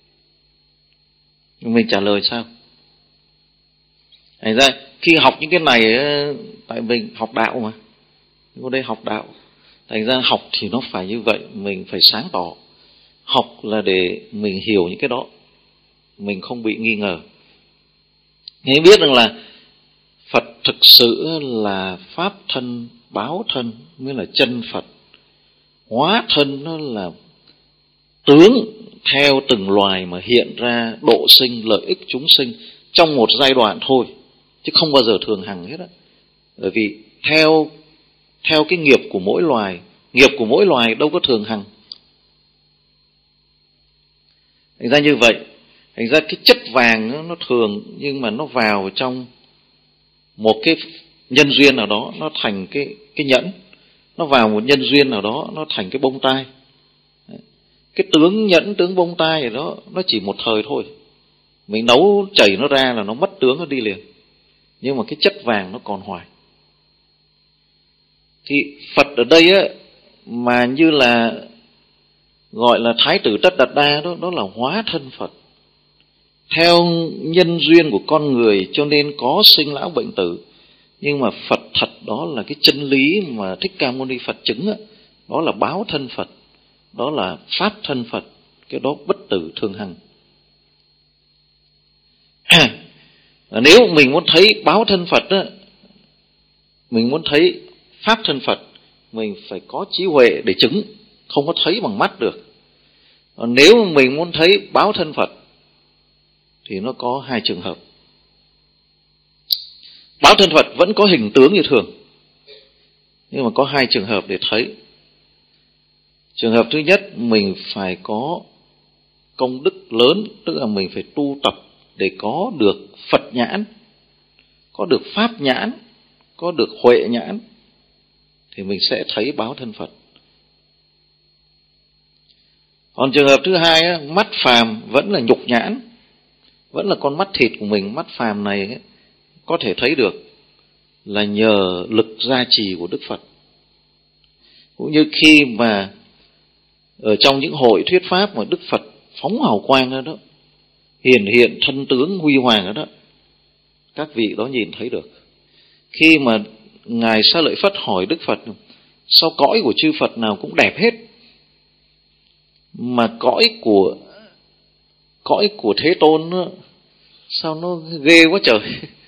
[SPEAKER 1] Mình trả lời sao? Thành ra khi học những cái này, tại mình học đạo mà, vô đây học đạo, thành ra học thì nó phải như vậy, mình phải sáng tỏ. Học là để mình hiểu những cái đó, mình không bị nghi ngờ. Nên biết rằng là Phật thực sự là pháp thân, báo thân mới là chân Phật. Hóa thân nó là tướng theo từng loài mà hiện ra độ sinh lợi ích chúng sinh trong một giai đoạn thôi, chứ không bao giờ thường hằng hết á. Bởi vì theo theo cái nghiệp của mỗi loài, nghiệp của mỗi loài đâu có thường hằng. Thành ra như vậy, thành ra cái chất vàng nó, nó thường, nhưng mà nó vào trong một cái nhân duyên nào đó, nó thành cái cái nhẫn. Nó vào một nhân duyên nào đó, nó thành cái bông tai. Cái tướng nhẫn, tướng bông tai này đó, nó chỉ một thời thôi. Mình nấu chảy nó ra là nó mất tướng, nó đi liền. Nhưng mà cái chất vàng nó còn hoài. Thì Phật ở đây á, mà như là gọi là Thái tử Tất Đạt Đa đó, đó là hóa thân Phật. Theo nhân duyên của con người cho nên có sinh lão bệnh tử. Nhưng mà Phật thật đó là cái chân lý mà Thích Ca Mâu Ni Phật chứng đó, đó là báo thân Phật, đó là pháp thân Phật, cái đó bất tử thường hằng. Nếu mình muốn thấy báo thân Phật đó, mình muốn thấy pháp thân Phật, mình phải có trí huệ để chứng, không có thấy bằng mắt được. Nếu mình muốn thấy báo thân Phật thì nó có hai trường hợp. Báo thân Phật vẫn có hình tướng như thường, nhưng mà có hai trường hợp để thấy. Trường hợp thứ nhất, mình phải có công đức lớn, tức là mình phải tu tập để có được Phật nhãn, có được Pháp nhãn, có được Huệ nhãn, thì mình sẽ thấy báo thân Phật. Còn trường hợp thứ hai á, mắt phàm vẫn là nhục nhãn, vẫn là con mắt thịt của mình, mắt phàm này ấy, có thể thấy được là nhờ lực gia trì của Đức Phật. Cũng như khi mà ở trong những hội thuyết pháp mà Đức Phật phóng hào quang ra đó, hiển hiện thân tướng huy hoàng đó, đó, các vị đó nhìn thấy được. Khi mà Ngài Xá Lợi Phất hỏi Đức Phật, sao cõi của chư Phật nào cũng đẹp hết, mà cõi của cõi của Thế Tôn đó, sao nó ghê quá trời,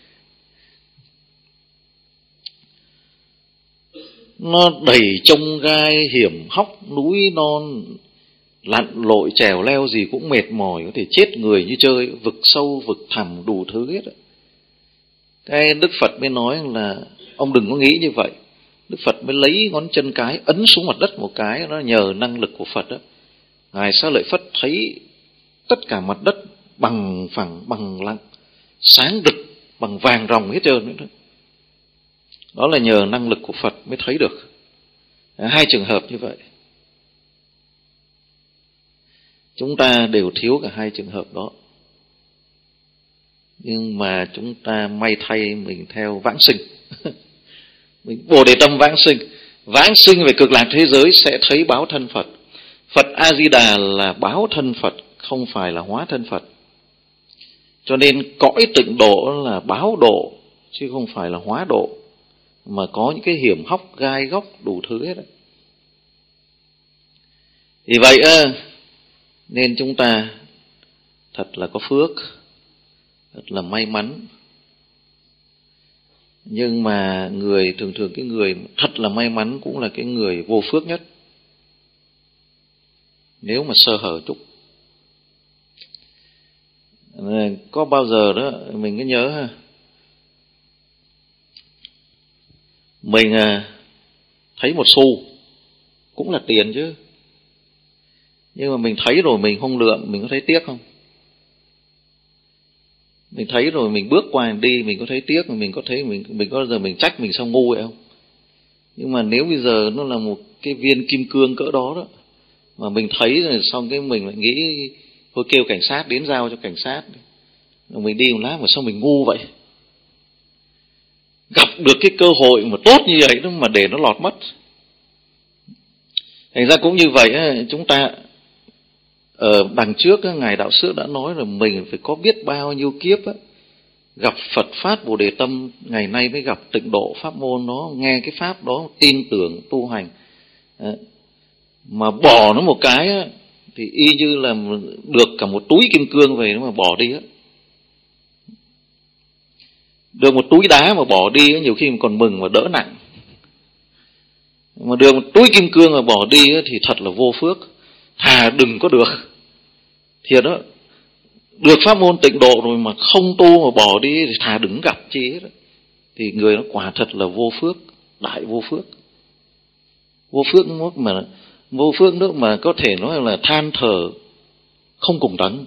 [SPEAKER 1] nó đầy chông gai hiểm hóc, núi non lặn lội trèo leo gì cũng mệt mỏi, có thể chết người như chơi, vực sâu vực thẳm đủ thứ hết. Cái Đức Phật mới nói là ông đừng có nghĩ như vậy. Đức Phật mới lấy ngón chân cái ấn xuống mặt đất một cái, nó nhờ năng lực của Phật đó, Ngài Xá Lợi Phất thấy tất cả mặt đất bằng phẳng, bằng lặng, sáng rực, bằng vàng ròng hết trơn đó. Đó là nhờ năng lực của Phật mới thấy được. Hai trường hợp như vậy. Chúng ta đều thiếu cả hai trường hợp đó. Nhưng mà chúng ta may thay mình theo vãng sinh. Mình Bồ Đề tâm vãng sinh. Vãng sinh về cực lạc thế giới sẽ thấy báo thân Phật. Phật A-di-đà là báo thân Phật, không phải là hóa thân Phật. Cho nên cõi tịnh độ là báo độ, chứ không phải là hóa độ, mà có những cái hiểm hóc, gai góc, đủ thứ hết. Vì vậy nên chúng ta thật là có phước, thật là may mắn. Nhưng mà người thường thường cái người thật là may mắn cũng là cái người vô phước nhất, nếu mà sơ hở chút. Có bao giờ đó mình cứ nhớ ha, mình thấy một xu cũng là tiền chứ, nhưng mà mình thấy rồi mình không lượm, mình có thấy tiếc không? Mình thấy rồi mình bước qua đi, mình có thấy tiếc, mình có thấy mình mình có bao giờ mình trách mình sao ngu vậy không? Nhưng mà nếu bây giờ nó là một cái viên kim cương cỡ đó đó, mà mình thấy rồi xong cái mình lại nghĩ thôi kêu cảnh sát đến giao cho cảnh sát, rồi mình đi một lát mà sao mình ngu vậy? Gặp được cái cơ hội mà tốt như vậy đó mà để nó lọt mất. Thành ra cũng như vậy, chúng ta ở đằng trước Ngài Đạo Sư đã nói là mình phải có biết bao nhiêu kiếp gặp Phật Pháp Bồ Đề Tâm, ngày nay mới gặp tịnh độ pháp môn đó, nghe cái Pháp đó, tin tưởng, tu hành. Mà bỏ nó một cái thì y như là được cả một túi kim cương về nó mà bỏ đi á. Được một túi đá mà bỏ đi, nhiều khi mình còn mừng mà đỡ nặng. Mà được một túi kim cương mà bỏ đi thì thật là vô phước. Thà đừng có được. Thiệt đó, được pháp môn tịnh độ rồi mà không tu mà bỏ đi thì thà đừng gặp chi hết. Thì người nó quả thật là vô phước, đại vô phước. Vô phước nước mà vô phước nước mà có thể nói là than thở không cùng tận.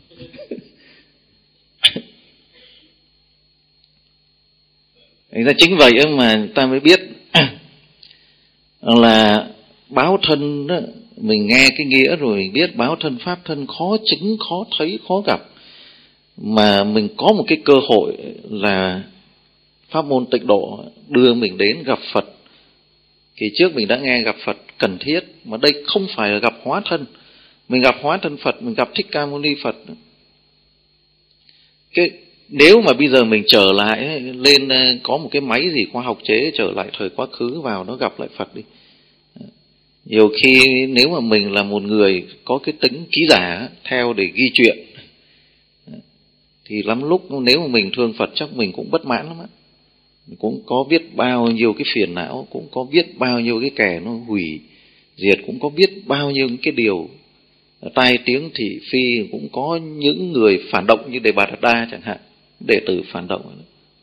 [SPEAKER 1] Thành ra chính vậy mà ta mới biết là báo thân đó, mình nghe cái nghĩa rồi mình biết báo thân pháp thân khó chứng, khó thấy, khó gặp. Mà mình có một cái cơ hội là pháp môn tịnh độ đưa mình đến gặp Phật. Kỳ trước mình đã nghe gặp Phật cần thiết, mà đây không phải là gặp hóa thân. Mình gặp hóa thân Phật, mình gặp Thích Ca Mâu Ni Phật. Cái nếu mà bây giờ mình trở lại lên có một cái máy gì khoa học chế trở lại thời quá khứ vào nó gặp lại Phật đi. Nhiều khi nếu mà mình là một người có cái tính ký giả theo để ghi chuyện thì lắm lúc nếu mà mình thương Phật chắc mình cũng bất mãn lắm á. Cũng có biết bao nhiêu cái phiền não, cũng có biết bao nhiêu cái kẻ nó hủy diệt, cũng có biết bao nhiêu cái điều tai tiếng thị phi, cũng có những người phản động như Đề Bà Đạt Đa chẳng hạn, đệ tử phản động.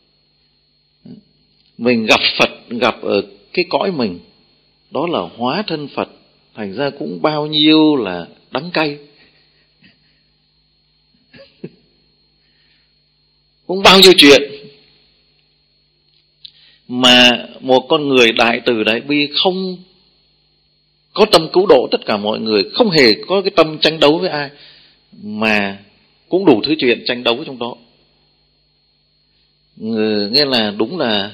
[SPEAKER 1] Mình gặp Phật, gặp ở cái cõi mình, đó là hóa thân Phật, thành ra cũng bao nhiêu là đắng cay. cũng bao nhiêu chuyện. Mà một con người đại từ đại bi không có tâm cứu độ tất cả mọi người, không hề có cái tâm tranh đấu với ai, mà cũng đủ thứ chuyện tranh đấu trong đó. Nghe là đúng là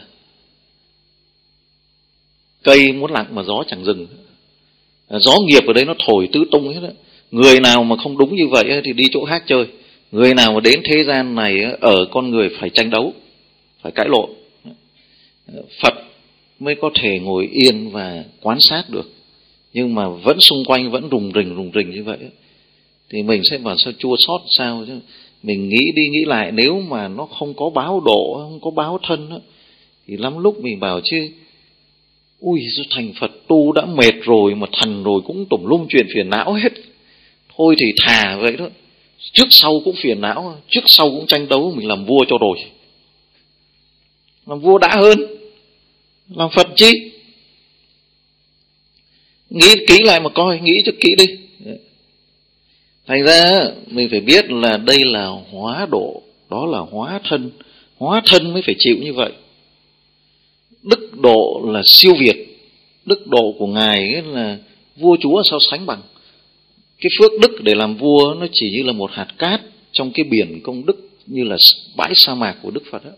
[SPEAKER 1] cây muốn lặng mà gió chẳng dừng. Gió nghiệp ở đây nó thổi tứ tung hết đó. Người nào mà không đúng như vậy thì đi chỗ khác chơi. Người nào mà đến thế gian này ở con người phải tranh đấu, phải cãi lộn. Phật mới có thể ngồi yên và quan sát được. Nhưng mà vẫn xung quanh vẫn rùng rình rùng rình như vậy thì mình sẽ bảo sao chua xót sao chứ. Mình nghĩ đi nghĩ lại, nếu mà nó không có báo độ, không có báo thân đó, thì lắm lúc mình bảo chứ ui thành Phật tu đã mệt rồi mà thành rồi cũng tùm lum chuyện phiền não hết. Thôi thì thà vậy đó, trước sau cũng phiền não, trước sau cũng tranh đấu, mình làm vua cho rồi. Làm vua đã hơn làm Phật chi. Nghĩ kỹ lại mà coi, nghĩ cho kỹ đi. Thành ra mình phải biết là đây là hóa độ, đó là hóa thân. Hóa thân mới phải chịu như vậy. Đức độ là siêu việt. Đức độ của Ngài ấy là vua chúa sao sánh bằng. Cái phước đức để làm vua nó chỉ như là một hạt cát trong cái biển công đức, như là bãi sa mạc của Đức Phật đó.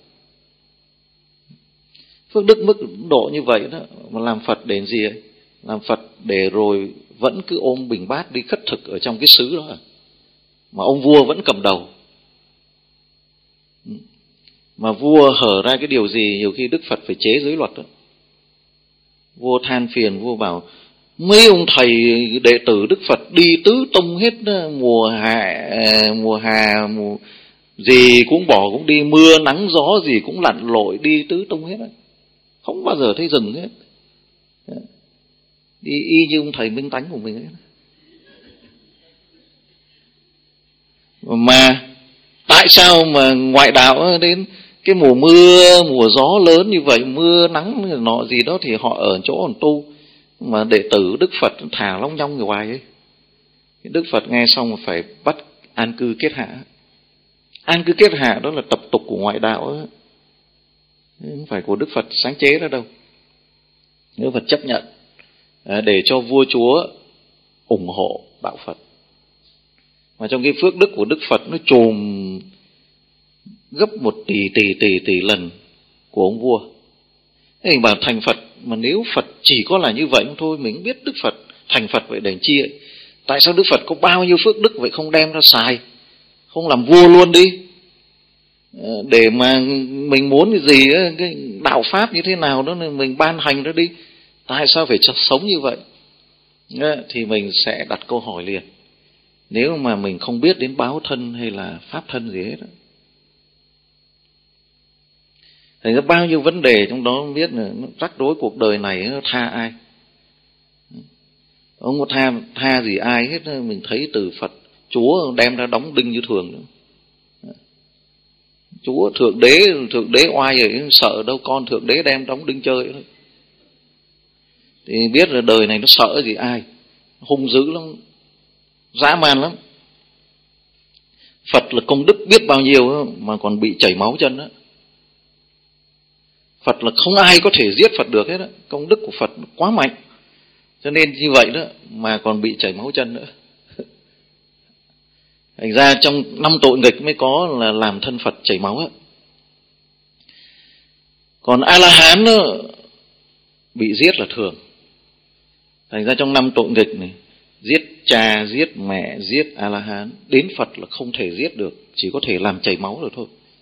[SPEAKER 1] Phước đức mức độ như vậy đó, mà làm Phật để gì ấy? Làm Phật để rồi vẫn cứ ôm bình bát đi khất thực ở trong cái xứ đó, mà ông vua vẫn cầm đầu. Mà vua hở ra cái điều gì nhiều khi Đức Phật phải chế giới luật đó. Vua than phiền, vua bảo mấy ông thầy đệ tử Đức Phật đi tứ tung hết đó, mùa hạ mùa hà mùa gì cũng bỏ cũng đi, mưa nắng gió gì cũng lặn lội đi tứ tung hết đó. Không bao giờ thấy dừng hết. Đi y như ông thầy Minh Tánh của mình ấy. Mà tại sao mà ngoại đạo đến cái mùa mưa, mùa gió lớn như vậy, mưa nắng nọ gì đó thì họ ở chỗ còn tu, mà đệ tử Đức Phật thả long nhong người ngoài ấy. Đức Phật nghe xong phải bắt an cư kết hạ. An cư kết hạ đó là tập tục của ngoại đạo ấy. Không phải của Đức Phật sáng chế ra đâu. Đức Phật chấp nhận để cho vua chúa ủng hộ đạo Phật. Mà trong cái phước đức của Đức Phật nó trùm gấp một tỷ tỷ tỷ tỷ lần của ông vua. Thế mình bảo thành Phật, mà nếu Phật chỉ có là như vậy thôi, mình biết Đức Phật thành Phật vậy để chi ấy. Tại sao Đức Phật có bao nhiêu phước đức vậy không đem ra xài, không làm vua luôn đi, để mà mình muốn cái gì cái đạo pháp như thế nào đó mình ban hành nó đi. Tại sao phải sống như vậy? Thì mình sẽ đặt câu hỏi liền, nếu mà mình không biết đến báo thân hay là pháp thân gì hết. Thành ra bao nhiêu vấn đề trong đó không biết là nó rắc rối cuộc đời này, nó tha ai? Không có tha, tha gì ai hết. Mình thấy từ Phật Chúa đem ra đóng đinh như thường nữa. Chúa Thượng Đế, Thượng Đế oai vậy, sợ đâu, con Thượng Đế đem đóng đinh chơi thôi. Thì biết là đời này nó sợ gì ai, hung dữ lắm, dã man lắm. Phật là công đức biết bao nhiêu mà còn bị chảy máu chân đó. Phật là không ai có thể giết Phật được hết đó. Công đức của Phật quá mạnh, cho nên như vậy đó mà còn bị chảy máu chân nữa. Thành ra trong năm tội nghịch mới có là làm thân Phật chảy máu á. Còn A-la-hán bị giết là thường. Thành ra trong năm tội nghịch này, giết cha, giết mẹ, giết A-la-hán, đến Phật là không thể giết được, chỉ có thể làm chảy máu rồi thôi.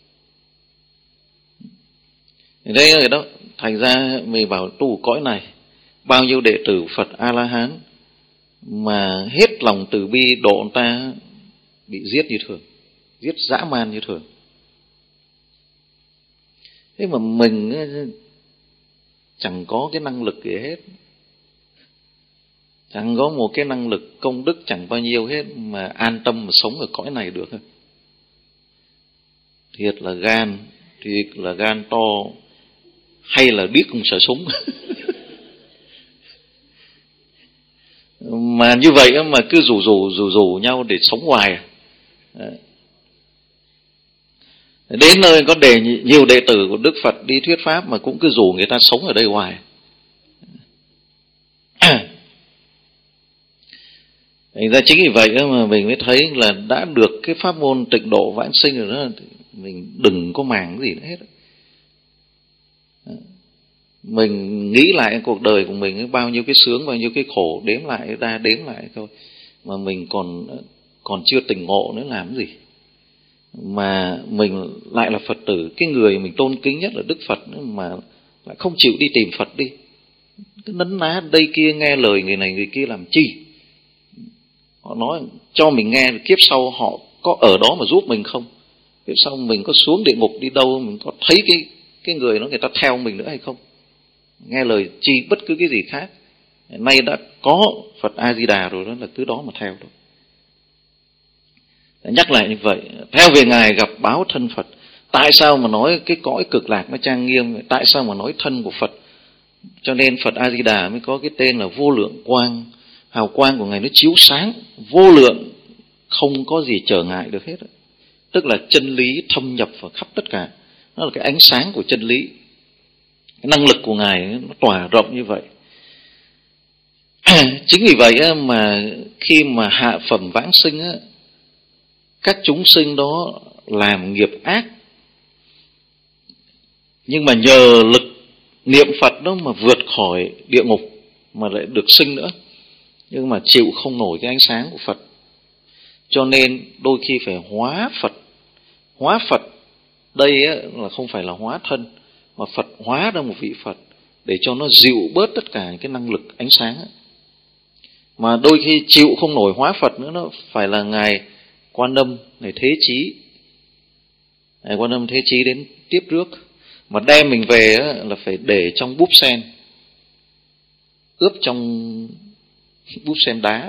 [SPEAKER 1] Đây rồi đó. Thành ra mình bảo tu cõi này, bao nhiêu đệ tử Phật A-la-hán mà hết lòng từ bi độ người ta bị giết như thường, giết dã man như thường. Thế mà mình chẳng có cái năng lực gì hết, chẳng có một cái năng lực công đức chẳng bao nhiêu hết mà an tâm mà sống ở cõi này được. Thiệt là gan, thiệt là gan to, hay là biết không sợ súng. Mà như vậy mà cứ rủ rủ rủ rủ nhau để sống hoài. Đến nơi có để nhiều đệ tử của Đức Phật đi thuyết pháp mà cũng cứ rủ người ta sống ở đây hoài. Thành ra chính vì vậy mà mình mới thấy là đã được cái pháp môn tịnh độ vãng sinh rồi đó, mình đừng có màng cái gì nữa hết. Mình nghĩ lại cuộc đời của mình bao nhiêu cái sướng, bao nhiêu cái khổ, đếm lại ra đếm lại thôi, mà mình còn còn chưa tỉnh ngộ nữa làm cái gì. Mà mình lại là Phật tử, cái người mình tôn kính nhất là Đức Phật nữa, mà lại không chịu đi tìm Phật đi, cứ nấn ná đây kia nghe lời người này người kia làm chi. Họ nói cho mình nghe kiếp sau họ có ở đó mà giúp mình không, kiếp sau mình có xuống địa ngục đi đâu, mình có thấy cái cái người đó người ta theo mình nữa hay không, nghe lời chi bất cứ cái gì khác. Nay đã có Phật A Di Đà rồi đó, là cứ đó mà theo thôi. Nhắc lại như vậy, theo về Ngài gặp báo thân Phật. Tại sao mà nói cái cõi cực lạc nó trang nghiêm, tại sao mà nói thân của Phật? Cho nên Phật A Di Đà mới có cái tên là vô lượng quang. Hào quang của Ngài nó chiếu sáng vô lượng, không có gì trở ngại được hết. Tức là chân lý thâm nhập vào khắp tất cả. Nó là cái ánh sáng của chân lý. Cái năng lực của Ngài nó tỏa rộng như vậy. Chính vì vậy mà khi mà hạ phẩm vãng sinh, các chúng sinh đó làm nghiệp ác, nhưng mà nhờ lực niệm Phật đó mà vượt khỏi địa ngục mà lại được sinh nữa, nhưng mà chịu không nổi cái ánh sáng của Phật, cho nên đôi khi phải hóa Phật. Hóa Phật đây là không phải là hóa thân, mà Phật hóa ra một vị Phật để cho nó dịu bớt tất cả cái năng lực ánh sáng. Mà đôi khi chịu không nổi hóa Phật nữa, nó phải là Ngài Quan Âm, Ngài Thế Chí, Ngài Quan Âm Thế Chí đến tiếp rước. Mà đem mình về là phải để trong búp sen, ướp trong búp sen đá.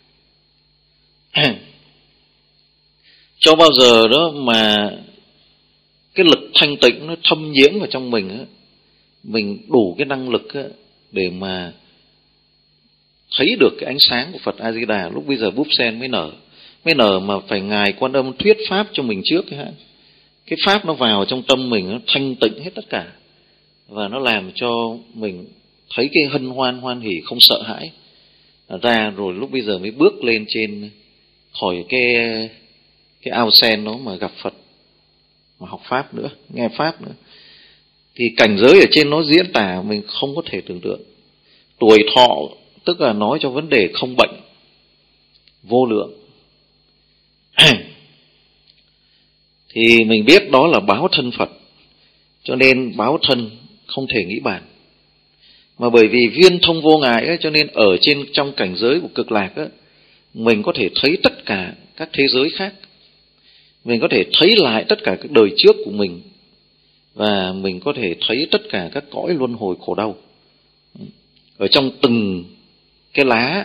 [SPEAKER 1] Cho bao giờ đó mà cái lực thanh tịnh nó thâm nhiễm vào trong mình á, mình đủ cái năng lực á để mà thấy được cái ánh sáng của Phật A Di Đà, lúc bây giờ búp sen mới nở. Mới nở mà phải Ngài Quan Âm thuyết pháp cho mình trước ha. Cái pháp nó vào trong tâm mình, nó thanh tịnh hết tất cả, và nó làm cho mình thấy cái hân hoan hoan hỉ, không sợ hãi ra, rồi lúc bây giờ mới bước lên trên khỏi cái cái ao sen đó mà gặp Phật, mà học pháp nữa, nghe pháp nữa. Thì cảnh giới ở trên nó diễn tả mình không có thể tưởng tượng. Tuổi thọ tức là nói cho vấn đề không bệnh, vô lượng. Thì mình biết đó là báo thân Phật, cho nên báo thân không thể nghĩ bàn. Mà bởi vì viên thông vô ngại ấy, cho nên ở trên trong cảnh giới của cực lạc ấy, mình có thể thấy tất cả các thế giới khác, mình có thể thấy lại tất cả các đời trước của mình, và mình có thể thấy tất cả các cõi luân hồi khổ đau ở trong từng cái lá,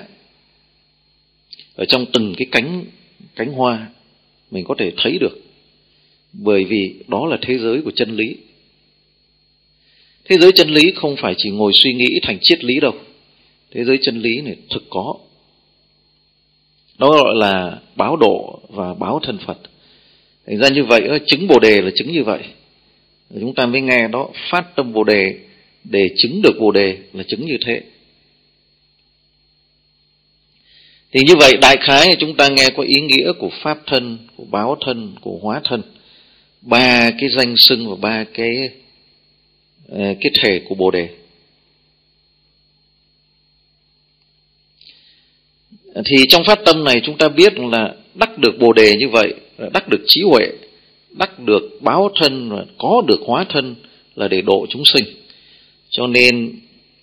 [SPEAKER 1] ở trong từng cái cánh cánh hoa, mình có thể thấy được. Bởi vì đó là thế giới của chân lý. Thế giới chân lý không phải chỉ ngồi suy nghĩ thành triết lý đâu. Thế giới chân lý này thực có. Đó gọi là báo độ và báo thân Phật. Thành ra như vậy, chứng Bồ Đề là chứng như vậy. Chúng ta mới nghe đó, phát tâm Bồ Đề để chứng được Bồ Đề là chứng như thế. Thì như vậy đại khái chúng ta nghe có ý nghĩa của pháp thân, của báo thân, của hóa thân. Ba cái danh xưng và ba cái cái thể của Bồ Đề. Thì trong phát tâm này chúng ta biết là đắc được Bồ Đề như vậy, đắc được trí huệ, đắc được báo thân và có được hóa thân là để độ chúng sinh. Cho nên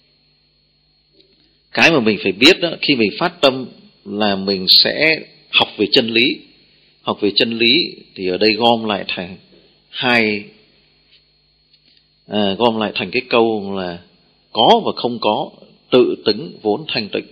[SPEAKER 1] cái mà mình phải biết đó, khi mình phát tâm là mình sẽ học về chân lý. Học về chân lý thì ở đây gom lại thành hai à, gom lại thành cái câu là có và không có, tự tính vốn thanh tịnh.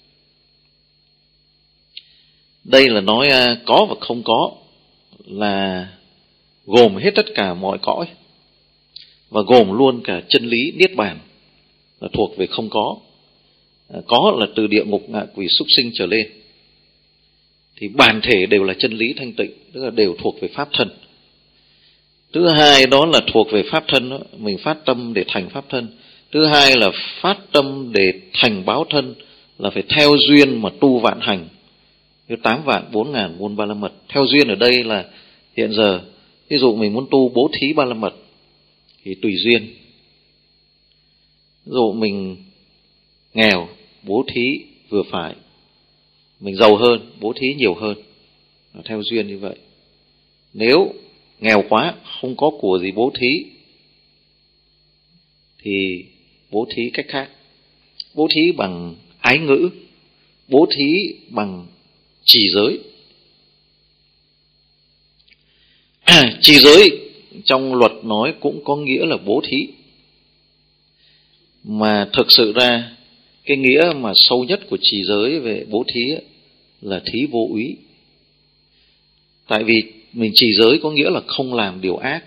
[SPEAKER 1] Đây là nói à, có và không có là gồm hết tất cả mọi cõi, và gồm luôn cả chân lý niết bàn là thuộc về không có. À, có là từ địa ngục, ngạ quỷ, súc sinh trở lên. Thì bản thể đều là chân lý thanh tịnh, tức là đều thuộc về pháp thân. Thứ hai đó là thuộc về pháp thân đó. Mình phát tâm để thành pháp thân. Thứ hai là phát tâm để thành báo thân, là phải theo duyên mà tu vạn hành, như tám vạn bốn ngàn muôn ba la mật. Theo duyên ở đây là hiện giờ, ví dụ mình muốn tu bố thí ba la mật thì tùy duyên. Ví dụ mình nghèo, bố thí vừa phải. Mình giàu hơn, bố thí nhiều hơn, theo duyên như vậy. Nếu nghèo quá, không có của gì bố thí thì bố thí cách khác. Bố thí bằng ái ngữ, bố thí bằng trì giới. Trì giới trong luật nói cũng có nghĩa là bố thí, mà thực sự ra cái nghĩa mà sâu nhất của trì giới về bố thí là thí vô úy. Tại vì mình trì giới có nghĩa là không làm điều ác.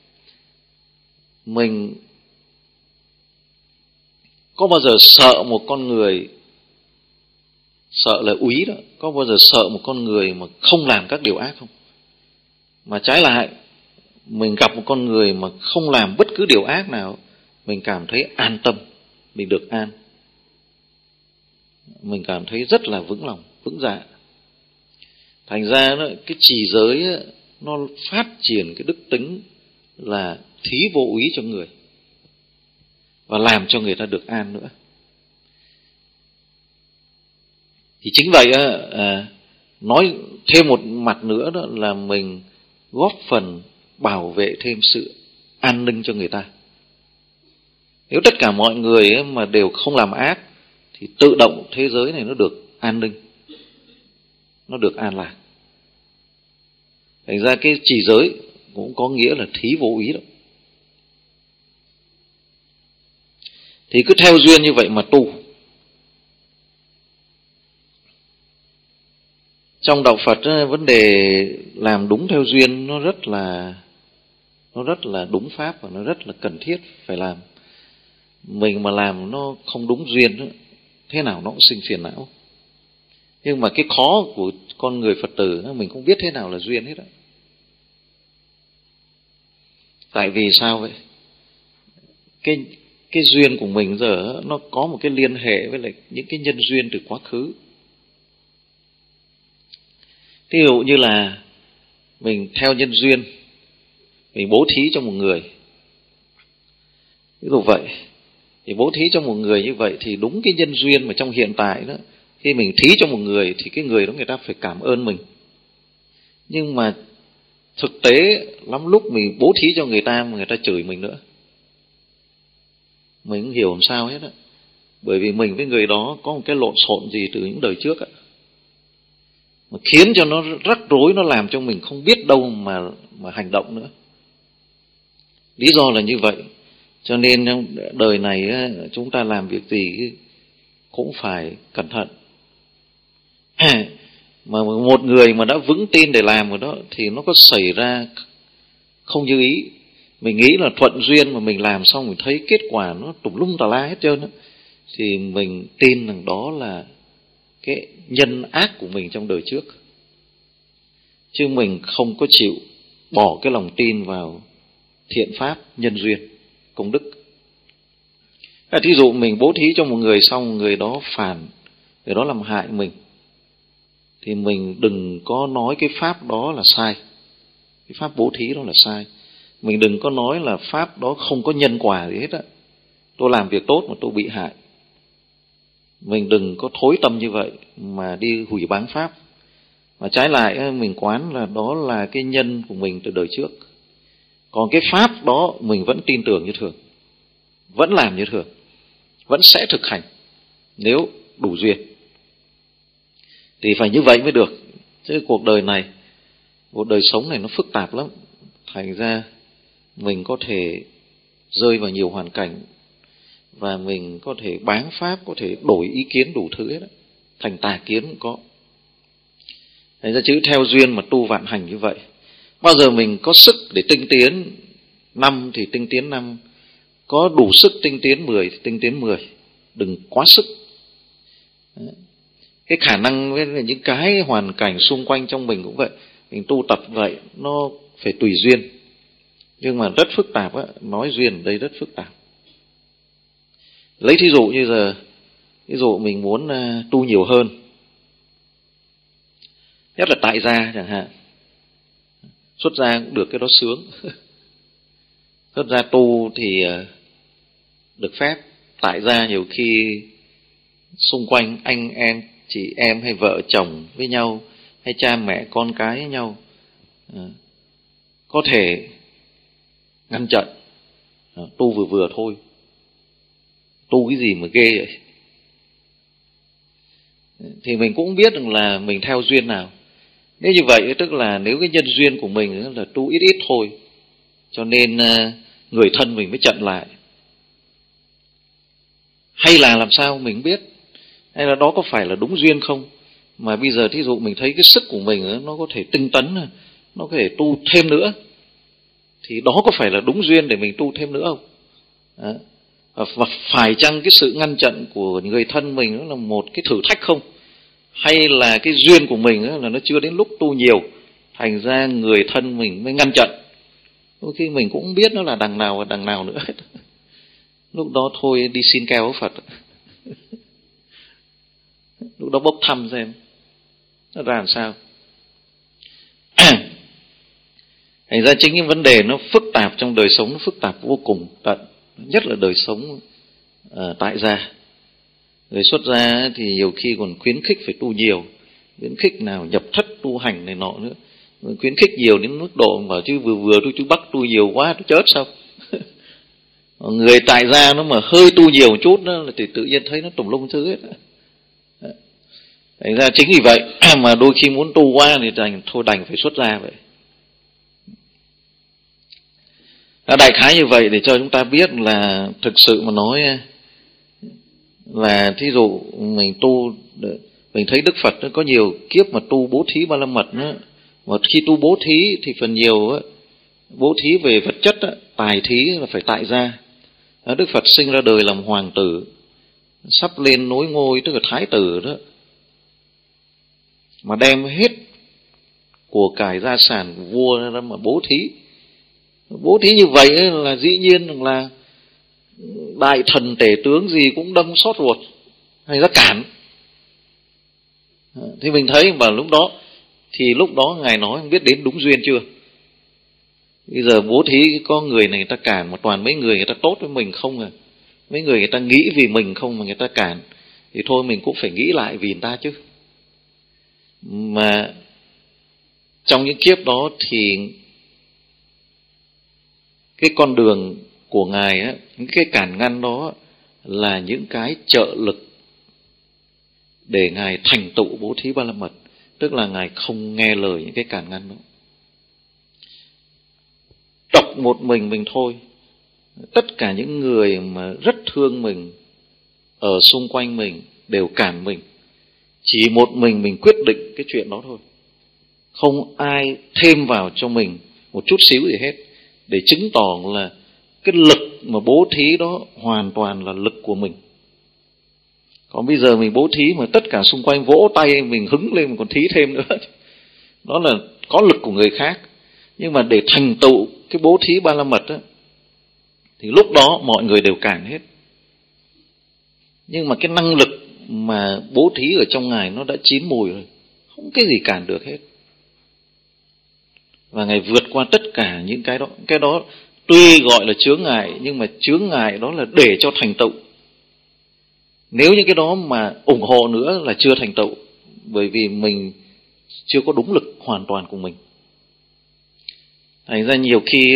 [SPEAKER 1] Mình có bao giờ sợ một con người, sợ là úy đó, có bao giờ sợ một con người mà không làm các điều ác không? Mà trái lại, mình gặp một con người mà không làm bất cứ điều ác nào, mình cảm thấy an tâm, mình được an. Mình cảm thấy rất là vững lòng, vững dạ. Thành ra đó, cái trì giới nó phát triển cái đức tính là thí vô úy cho người, và làm cho người ta được an nữa. Thì chính vậy à, nói thêm một mặt nữa đó là mình góp phần bảo vệ thêm sự an ninh cho người ta. Nếu tất cả mọi người mà đều không làm ác thì tự động thế giới này nó được an ninh, nó được an lạc. Thành ra cái trì giới cũng có nghĩa là thí vô úy đó. Thì cứ theo duyên như vậy mà tu. Trong đạo Phật vấn đề làm đúng theo duyên nó rất là nó rất là đúng pháp và nó rất là cần thiết phải làm. Mình mà làm nó không đúng duyên, thế nào nó cũng sinh phiền não. Nhưng mà cái khó của con người Phật tử, mình không biết thế nào là duyên hết á. Tại vì sao vậy? Cái cái duyên của mình giờ nó có một cái liên hệ với lại những cái nhân duyên từ quá khứ. Ví dụ như là mình theo nhân duyên, mình bố thí cho một người. Ví dụ vậy, thì bố thí cho một người như vậy thì đúng cái nhân duyên mà trong hiện tại đó, khi mình thí cho một người thì cái người đó người ta phải cảm ơn mình. Nhưng mà thực tế lắm lúc mình bố thí cho người ta mà người ta chửi mình nữa, mình không hiểu làm sao hết á. Bởi vì mình với người đó có một cái lộn xộn gì từ những đời trước á, mà khiến cho nó rắc rối, nó làm cho mình không biết đâu mà mà hành động nữa. Lý do là như vậy. Cho nên trong đời này chúng ta làm việc gì cũng phải cẩn thận. Mà một người mà đã vững tin để làm rồi đó, thì nó có xảy ra không như ý, mình nghĩ là thuận duyên mà mình làm xong mình thấy kết quả nó tùm lum tà la hết trơn á, thì mình tin rằng đó là cái nhân ác của mình trong đời trước, chứ mình không có chịu bỏ cái lòng tin vào thiện pháp, nhân duyên, công đức. Thí dụ mình bố thí cho một người xong người đó phản, người đó làm hại mình, thì mình đừng có nói cái pháp đó là sai, cái pháp bố thí đó là sai. Mình đừng có nói là pháp đó không có nhân quả gì hết á, tôi làm việc tốt mà tôi bị hại. Mình đừng có thối tâm như vậy mà đi hủy báng pháp. Mà trái lại mình quán là đó là cái nhân của mình từ đời trước. Còn cái pháp đó mình vẫn tin tưởng như thường, vẫn làm như thường, vẫn sẽ thực hành nếu đủ duyên. Thì phải như vậy mới được. Chứ cuộc đời này, cuộc đời sống này nó phức tạp lắm. Thành ra mình có thể rơi vào nhiều hoàn cảnh, và mình có thể báng pháp, có thể đổi ý kiến đủ thứ hết đó. Thành tà kiến cũng có. Thành ra chữ theo duyên mà tu vạn hành như vậy. Bao giờ mình có sức để tinh tiến năm thì tinh tiến năm, có đủ sức tinh tiến mười thì tinh tiến mười, đừng quá sức. Cái khả năng với những cái hoàn cảnh xung quanh trong mình cũng vậy. Mình tu tập vậy, nó phải tùy duyên. Nhưng mà rất phức tạp á, nói duyên ở đây rất phức tạp. Lấy thí dụ như giờ, ví dụ mình muốn uh, tu nhiều hơn, nhất là tại gia chẳng hạn, xuất gia cũng được, cái đó sướng. Xuất gia tu thì uh, được phép, tại gia nhiều khi xung quanh anh em, chị em hay vợ chồng với nhau, hay cha mẹ con cái với nhau, uh, có thể ngăn chặn, uh, tu vừa vừa thôi. Tu cái gì mà ghê vậy? Thì mình cũng biết rằng là mình theo duyên nào. Nếu như vậy tức là nếu cái nhân duyên của mình là tu ít ít thôi, cho nên người thân mình mới chặn lại. Hay là làm sao mình biết? Hay là đó có phải là đúng duyên không? Mà bây giờ thí dụ mình thấy cái sức của mình nó có thể tinh tấn, nó có thể tu thêm nữa, thì đó có phải là đúng duyên để mình tu thêm nữa không? Đó. Và phải chăng cái sự ngăn chặn của người thân mình nó là một cái thử thách không? Hay là cái duyên của mình là nó chưa đến lúc tu nhiều, thành ra người thân mình mới ngăn chặn? Đôi khi mình cũng biết nó là đằng nào và đằng nào nữa. Lúc đó thôi đi xin keo với Phật. Lúc đó bốc thăm xem nó ra làm sao. Thành ra chính cái vấn đề nó phức tạp trong đời sống, nó phức tạp vô cùng tận, nhất là đời sống uh, tại gia. Người xuất gia thì nhiều khi còn khuyến khích phải tu nhiều, khuyến khích nào nhập thất tu hành này nọ nữa, khuyến khích nhiều đến mức độ bảo chứ vừa vừa tôi chú Bắc tu nhiều quá tôi chết sao. Người tại gia nó mà hơi tu nhiều một chút đó, thì tự nhiên thấy nó tùm lum thứ hết. Thành ra chính vì vậy mà đôi khi muốn tu qua thì đành, thôi đành phải xuất gia vậy. Đại khái như vậy để cho chúng ta biết là thực sự mà nói là thí dụ mình tu, mình thấy Đức Phật nó có nhiều kiếp mà tu bố thí ba la mật đó. Mà khi tu bố thí thì phần nhiều đó, bố thí về vật chất đó, tài thí là phải tại gia. Đức Phật sinh ra đời làm hoàng tử, sắp lên nối ngôi tức là thái tử đó, mà đem hết của cải gia sản của vua ra mà bố thí. Bố thí như vậy là dĩ nhiên là đại thần tể tướng gì cũng đâm xót ruột, hay ra cản. Thì mình thấy vào lúc đó, thì lúc đó Ngài nói không biết đến đúng duyên chưa. Bây giờ bố thí có người này người ta cản, mà toàn mấy người người ta tốt với mình không à, mấy người người ta nghĩ vì mình không mà người ta cản, thì thôi mình cũng phải nghĩ lại vì người ta chứ. Mà trong những kiếp đó thì cái con đường của Ngài á, những cái cản ngăn đó là những cái trợ lực để Ngài thành tựu bố thí ba la mật. Tức là Ngài không nghe lời những cái cản ngăn đó. Độc một mình mình thôi, tất cả những người mà rất thương mình ở xung quanh mình đều cản mình. Chỉ một mình mình quyết định cái chuyện đó thôi, không ai thêm vào cho mình một chút xíu gì hết, để chứng tỏ là cái lực mà bố thí đó hoàn toàn là lực của mình. Còn bây giờ mình bố thí mà tất cả xung quanh vỗ tay mình hứng lên mình còn thí thêm nữa, đó là có lực của người khác. Nhưng mà để thành tựu cái bố thí ba la mật đó, thì lúc đó mọi người đều cản hết. Nhưng mà cái năng lực mà bố thí ở trong Ngài nó đã chín mùi rồi, không cái gì cản được hết. Và Ngài vượt qua tất cả những cái đó. Cái đó tuy gọi là chướng ngại, nhưng mà chướng ngại đó là để cho thành tựu. Nếu như cái đó mà ủng hộ nữa là chưa thành tựu, bởi vì mình chưa có đúng lực hoàn toàn của mình. Thành ra nhiều khi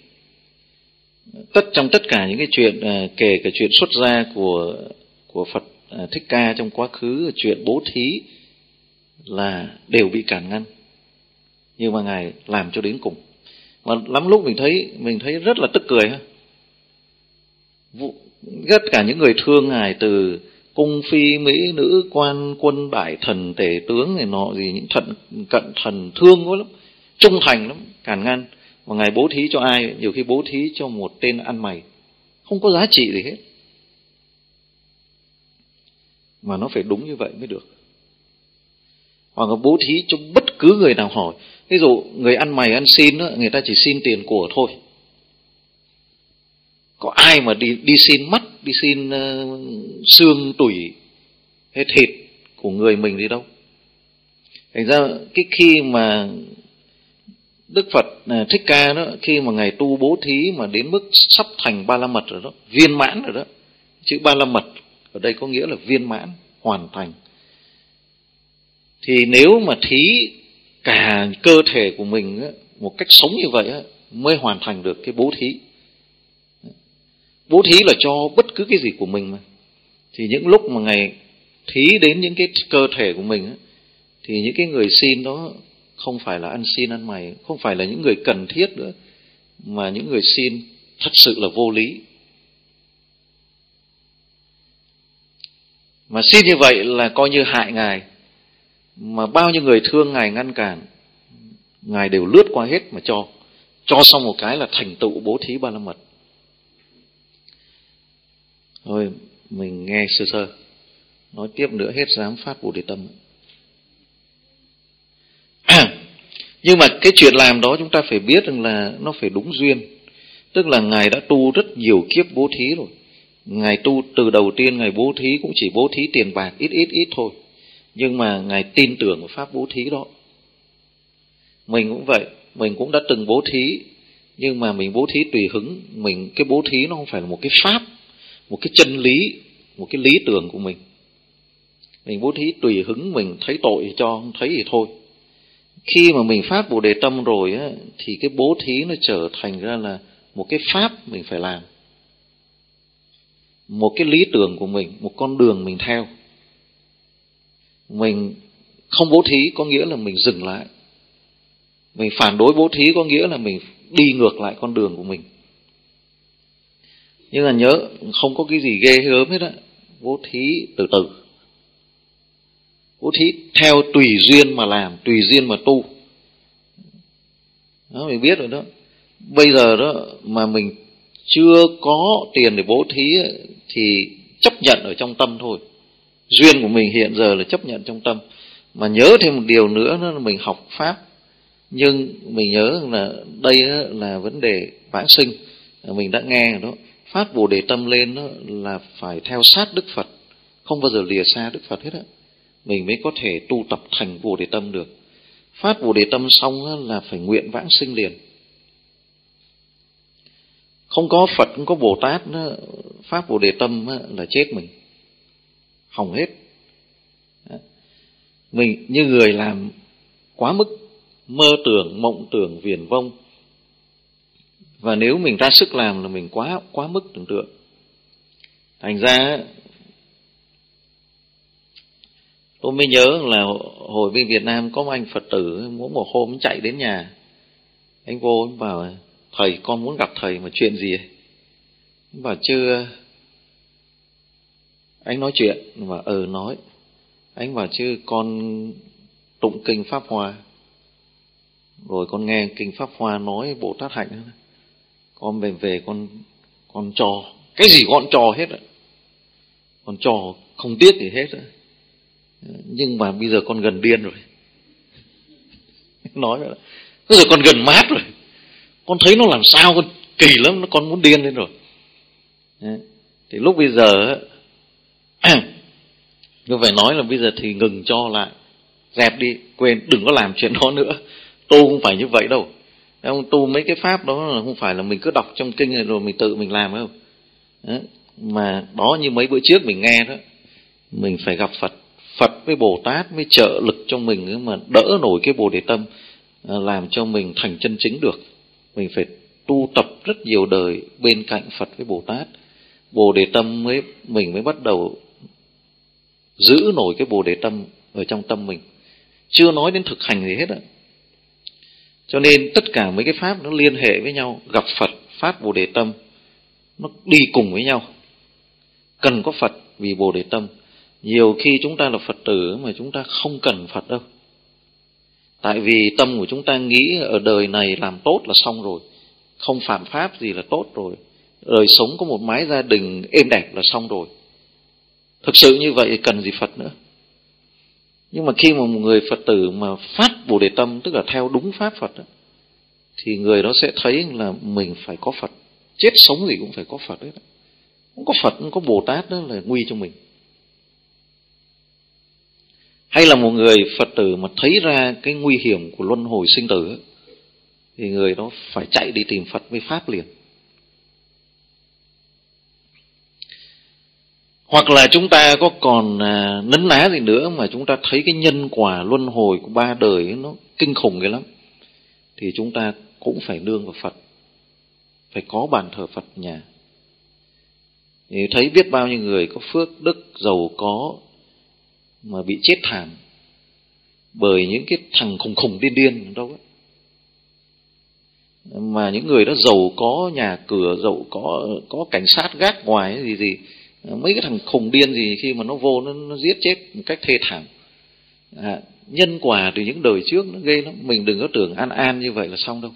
[SPEAKER 1] tất trong tất cả những cái chuyện, kể cả chuyện xuất gia của của Phật Thích Ca trong quá khứ, chuyện bố thí là đều bị cản ngăn, nhưng mà Ngài làm cho đến cùng. Mà lắm lúc mình thấy mình thấy rất là tức cười ha. Tất cả những người thương Ngài, từ cung phi mỹ nữ quan quân đại thần tể tướng này nọ gì, những thận cận thần thương quá lắm, trung thành lắm, cản ngăn. Mà Ngài bố thí cho ai? Nhiều khi bố thí cho một tên ăn mày, không có giá trị gì hết. Mà nó phải đúng như vậy mới được. Hoặc là bố thí cho bất cứ người nào hỏi. Ví dụ người ăn mày ăn xin đó, người ta chỉ xin tiền của thôi, có ai mà đi đi xin mắt, đi xin uh, xương tủy hay thịt của người mình đi đâu. Thành ra cái khi mà Đức Phật uh, Thích Ca đó, khi mà ngài tu bố thí mà đến mức sắp thành Ba La Mật rồi đó, viên mãn rồi đó. Chữ Ba La Mật ở đây có nghĩa là viên mãn, hoàn thành. Thì nếu mà thí cả cơ thể của mình á, một cách sống như vậy á, mới hoàn thành được cái bố thí. Bố thí là cho bất cứ cái gì của mình mà. Thì những lúc mà ngài thí đến những cái cơ thể của mình á, thì những cái người xin đó không phải là ăn xin ăn mày, không phải là những người cần thiết nữa, mà những người xin thật sự là vô lý. Mà xin như vậy là coi như hại ngài. Mà bao nhiêu người thương ngài ngăn cản, ngài đều lướt qua hết mà cho. Cho xong một cái là thành tựu bố thí Ba La Mật. Thôi mình nghe sơ sơ, nói tiếp nữa hết dám phát Bồ Đề Tâm. Nhưng mà cái chuyện làm đó chúng ta phải biết rằng là nó phải đúng duyên. Tức là ngài đã tu rất nhiều kiếp bố thí rồi. Ngài tu từ đầu tiên ngài bố thí cũng chỉ bố thí tiền bạc ít ít ít thôi. Nhưng mà ngài tin tưởng vào pháp bố thí đó. Mình cũng vậy, mình cũng đã từng bố thí, nhưng mà mình bố thí tùy hứng. Mình cái bố thí nó không phải là một cái pháp, một cái chân lý, một cái lý tưởng của mình. Mình bố thí tùy hứng, mình thấy tội thì cho, không thấy thì thôi. Khi mà mình phát Bồ Đề Tâm rồi á, thì cái bố thí nó trở thành ra là một cái pháp mình phải làm, một cái lý tưởng của mình, một con đường mình theo. Mình không bố thí có nghĩa là mình dừng lại. Mình phản đối bố thí có nghĩa là mình đi ngược lại con đường của mình. Nhưng mà nhớ, không có cái gì ghê gớm hết á. Bố thí từ từ. Bố thí theo tùy duyên mà làm, tùy duyên mà tu. Đó, mình biết rồi đó. Bây giờ đó mà mình chưa có tiền để bố thí thì chấp nhận ở trong tâm thôi. Duyên của mình hiện giờ là chấp nhận trong tâm. Mà nhớ thêm một điều nữa là mình học Pháp. Nhưng mình nhớ là đây là vấn đề vãng sinh. Mình đã nghe rồi đó. Phát Bồ Đề Tâm lên đó là phải theo sát Đức Phật, không bao giờ lìa xa Đức Phật hết á. Mình mới có thể tu tập thành Bồ Đề Tâm được. Phát Bồ Đề Tâm xong là phải nguyện vãng sinh liền. Không có Phật, không có Bồ Tát, Pháp Bồ Đề Tâm là chết mình, hỏng hết. Mình như người làm quá mức, mơ tưởng, mộng tưởng, viển vông. Và nếu mình ra sức làm là mình quá quá mức tưởng tượng. Thành ra tôi mới nhớ là hồi bên Việt Nam có một anh Phật tử, mỗi một hôm chạy đến nhà. Anh vô anh bảo: thầy, con muốn gặp thầy. Mà chuyện gì ấy? Anh bảo: chứ anh nói chuyện. Và ờ nói. Anh bảo: chứ con tụng kinh Pháp Hoa, rồi con nghe kinh Pháp Hoa nói Bồ Tát hạnh, con về về con con cho cái gì con cho hết á, con cho không tiếc gì hết á. Nhưng mà bây giờ con gần điên rồi. Nói vậy, bây giờ con gần mát rồi, con thấy nó làm sao con kỳ lắm, nó con muốn điên lên rồi. Thì lúc bây giờ tôi phải nói là bây giờ thì ngừng cho lại, dẹp đi, quên, đừng có làm chuyện đó nữa. Tu không phải như vậy đâu. Không, tu mấy cái pháp đó là không phải là mình cứ đọc trong kinh rồi mình tự mình làm đâu. Đó. Mà đó, như mấy bữa trước mình nghe đó, mình phải gặp Phật, Phật với Bồ Tát mới trợ lực cho mình mà đỡ nổi cái Bồ Đề Tâm, làm cho mình thành chân chính được. Mình phải tu tập rất nhiều đời bên cạnh Phật với Bồ Tát, Bồ Đề Tâm mới mình mới bắt đầu giữ nổi cái Bồ Đề Tâm ở trong tâm mình. Chưa nói đến thực hành gì hết ạ. Cho nên tất cả mấy cái pháp nó liên hệ với nhau. Gặp Phật, phát Bồ Đề Tâm, nó đi cùng với nhau. Cần có Phật vì Bồ Đề Tâm. Nhiều khi chúng ta là Phật tử mà chúng ta không cần Phật đâu. Tại vì tâm của chúng ta nghĩ ở đời này làm tốt là xong rồi, không phạm pháp gì là tốt rồi, đời sống có một mái gia đình êm đẹp là xong rồi. Thực sự như vậy cần gì Phật nữa. Nhưng mà khi mà một người Phật tử mà phát Bồ Đề Tâm, tức là theo đúng pháp Phật đó, thì người đó sẽ thấy là mình phải có Phật chết sống gì cũng phải có Phật hết. Không có Phật, không có Bồ Tát đó là nguy cho mình. Hay là một người Phật tử mà thấy ra cái nguy hiểm của luân hồi sinh tử thì người đó phải chạy đi tìm Phật với Pháp liền. Hoặc là chúng ta có còn à, nấn ná gì nữa mà chúng ta thấy cái nhân quả luân hồi của ba đời ấy, nó kinh khủng cái lắm, thì chúng ta cũng phải nương vào Phật, phải có bàn thờ Phật nhà. Thì thấy biết bao nhiêu người có phước đức giàu có mà bị chết thảm bởi những cái thằng khùng khùng điên điên đâu ấy. Mà những người đó giàu có nhà cửa, giàu có có cảnh sát gác ngoài gì gì, mấy cái thằng khùng điên gì khi mà nó vô nó, nó giết chết một cách thê thảm. À, nhân quả từ những đời trước nó ghê lắm. Mình đừng có tưởng an an như vậy là xong đâu.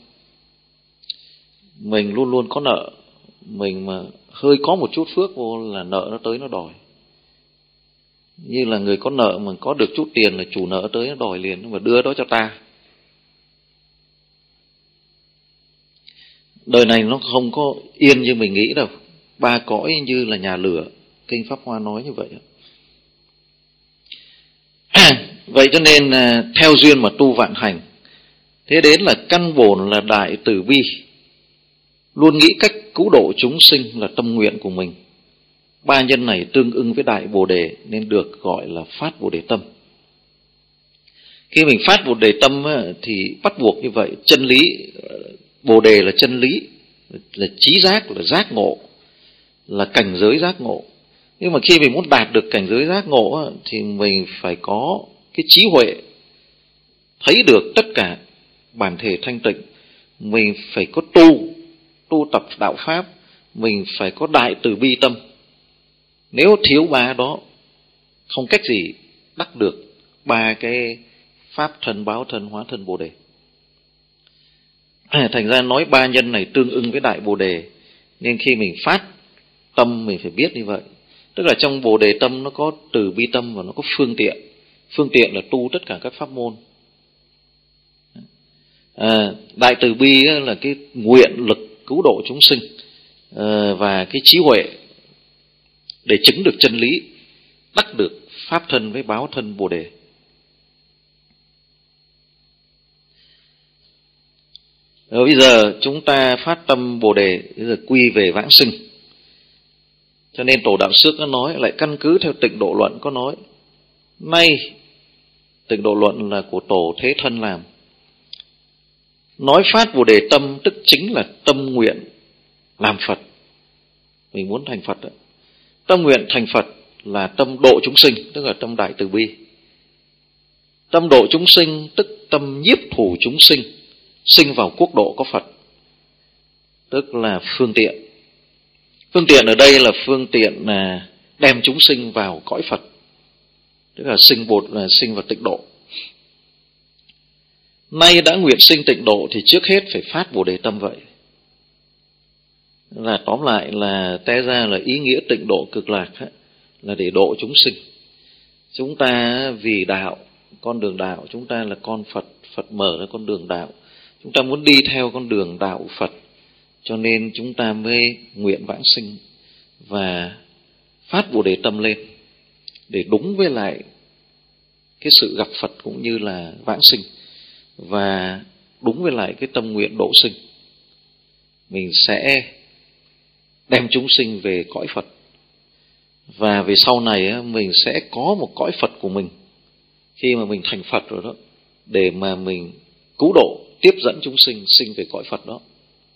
[SPEAKER 1] Mình luôn luôn có nợ. Mình mà hơi có một chút phước vô là nợ nó tới nó đòi. Như là người có nợ mà có được chút tiền là chủ nợ tới nó đòi liền, mà đưa đó cho ta. Đời này nó không có yên như mình nghĩ đâu. Ba cõi như là nhà lửa, Kinh Pháp Hoa nói như vậy. Vậy cho nên theo duyên mà tu vạn hành. Thế đến là căn bổn là đại từ bi, luôn nghĩ cách cứu độ chúng sinh là tâm nguyện của mình. Ba nhân này tương ưng với đại Bồ Đề nên được gọi là phát Bồ Đề tâm. Khi mình phát Bồ Đề tâm thì bắt buộc như vậy. Chân lý, Bồ Đề là chân lý, là trí giác, là giác ngộ, là cảnh giới giác ngộ. Nhưng mà khi mình muốn đạt được cảnh giới giác ngộ thì mình phải có cái trí huệ, thấy được tất cả bản thể thanh tịnh. Mình phải có tu, tu tập đạo Pháp. Mình phải có đại từ bi tâm. Nếu thiếu ba đó, không cách gì đắc được ba cái Pháp thân, báo thân, hóa thân, Bồ Đề. À, thành ra nói ba nhân này tương ưng với đại Bồ Đề, nên khi mình phát tâm mình phải biết như vậy. Tức là trong Bồ Đề tâm nó có từ bi tâm và nó có phương tiện. Phương tiện là tu tất cả các pháp môn. À, đại từ bi là cái nguyện lực cứu độ chúng sinh, à, và cái trí huệ để chứng được chân lý, đắc được pháp thân với báo thân Bồ Đề. Rồi bây giờ chúng ta phát tâm Bồ Đề, bây giờ quy về vãng sinh. Cho nên Tổ Đạo Xước nó nói, lại căn cứ theo Tịnh Độ Luận có nói, nay Tịnh Độ Luận là của Tổ Thế Thân làm, nói phát Bồ Đề tâm tức chính là tâm nguyện làm Phật. Mình muốn thành Phật đó. Tâm nguyện thành Phật là tâm độ chúng sinh, tức là tâm đại từ bi. Tâm độ chúng sinh tức tâm nhiếp thủ chúng sinh, sinh vào quốc độ có Phật, tức là phương tiện. Phương tiện ở đây là phương tiện là đem chúng sinh vào cõi Phật, tức là sinh bột là sinh vào tịnh độ. Nay đã nguyện sinh tịnh độ thì trước hết phải phát Bồ Đề tâm vậy. Là tóm lại là té ra là ý nghĩa tịnh độ cực lạc là để độ chúng sinh. Chúng ta vì đạo, con đường đạo, chúng ta là con Phật, Phật mở ra con đường đạo. Chúng ta muốn đi theo con đường đạo Phật, cho nên chúng ta mới nguyện vãng sinh và phát Bồ Đề tâm lên để đúng với lại cái sự gặp Phật cũng như là vãng sinh, và đúng với lại cái tâm nguyện độ sinh. Mình sẽ đem chúng sinh về cõi Phật, và về sau này mình sẽ có một cõi Phật của mình khi mà mình thành Phật rồi đó, để mà mình cứu độ, tiếp dẫn chúng sinh sinh về cõi Phật đó.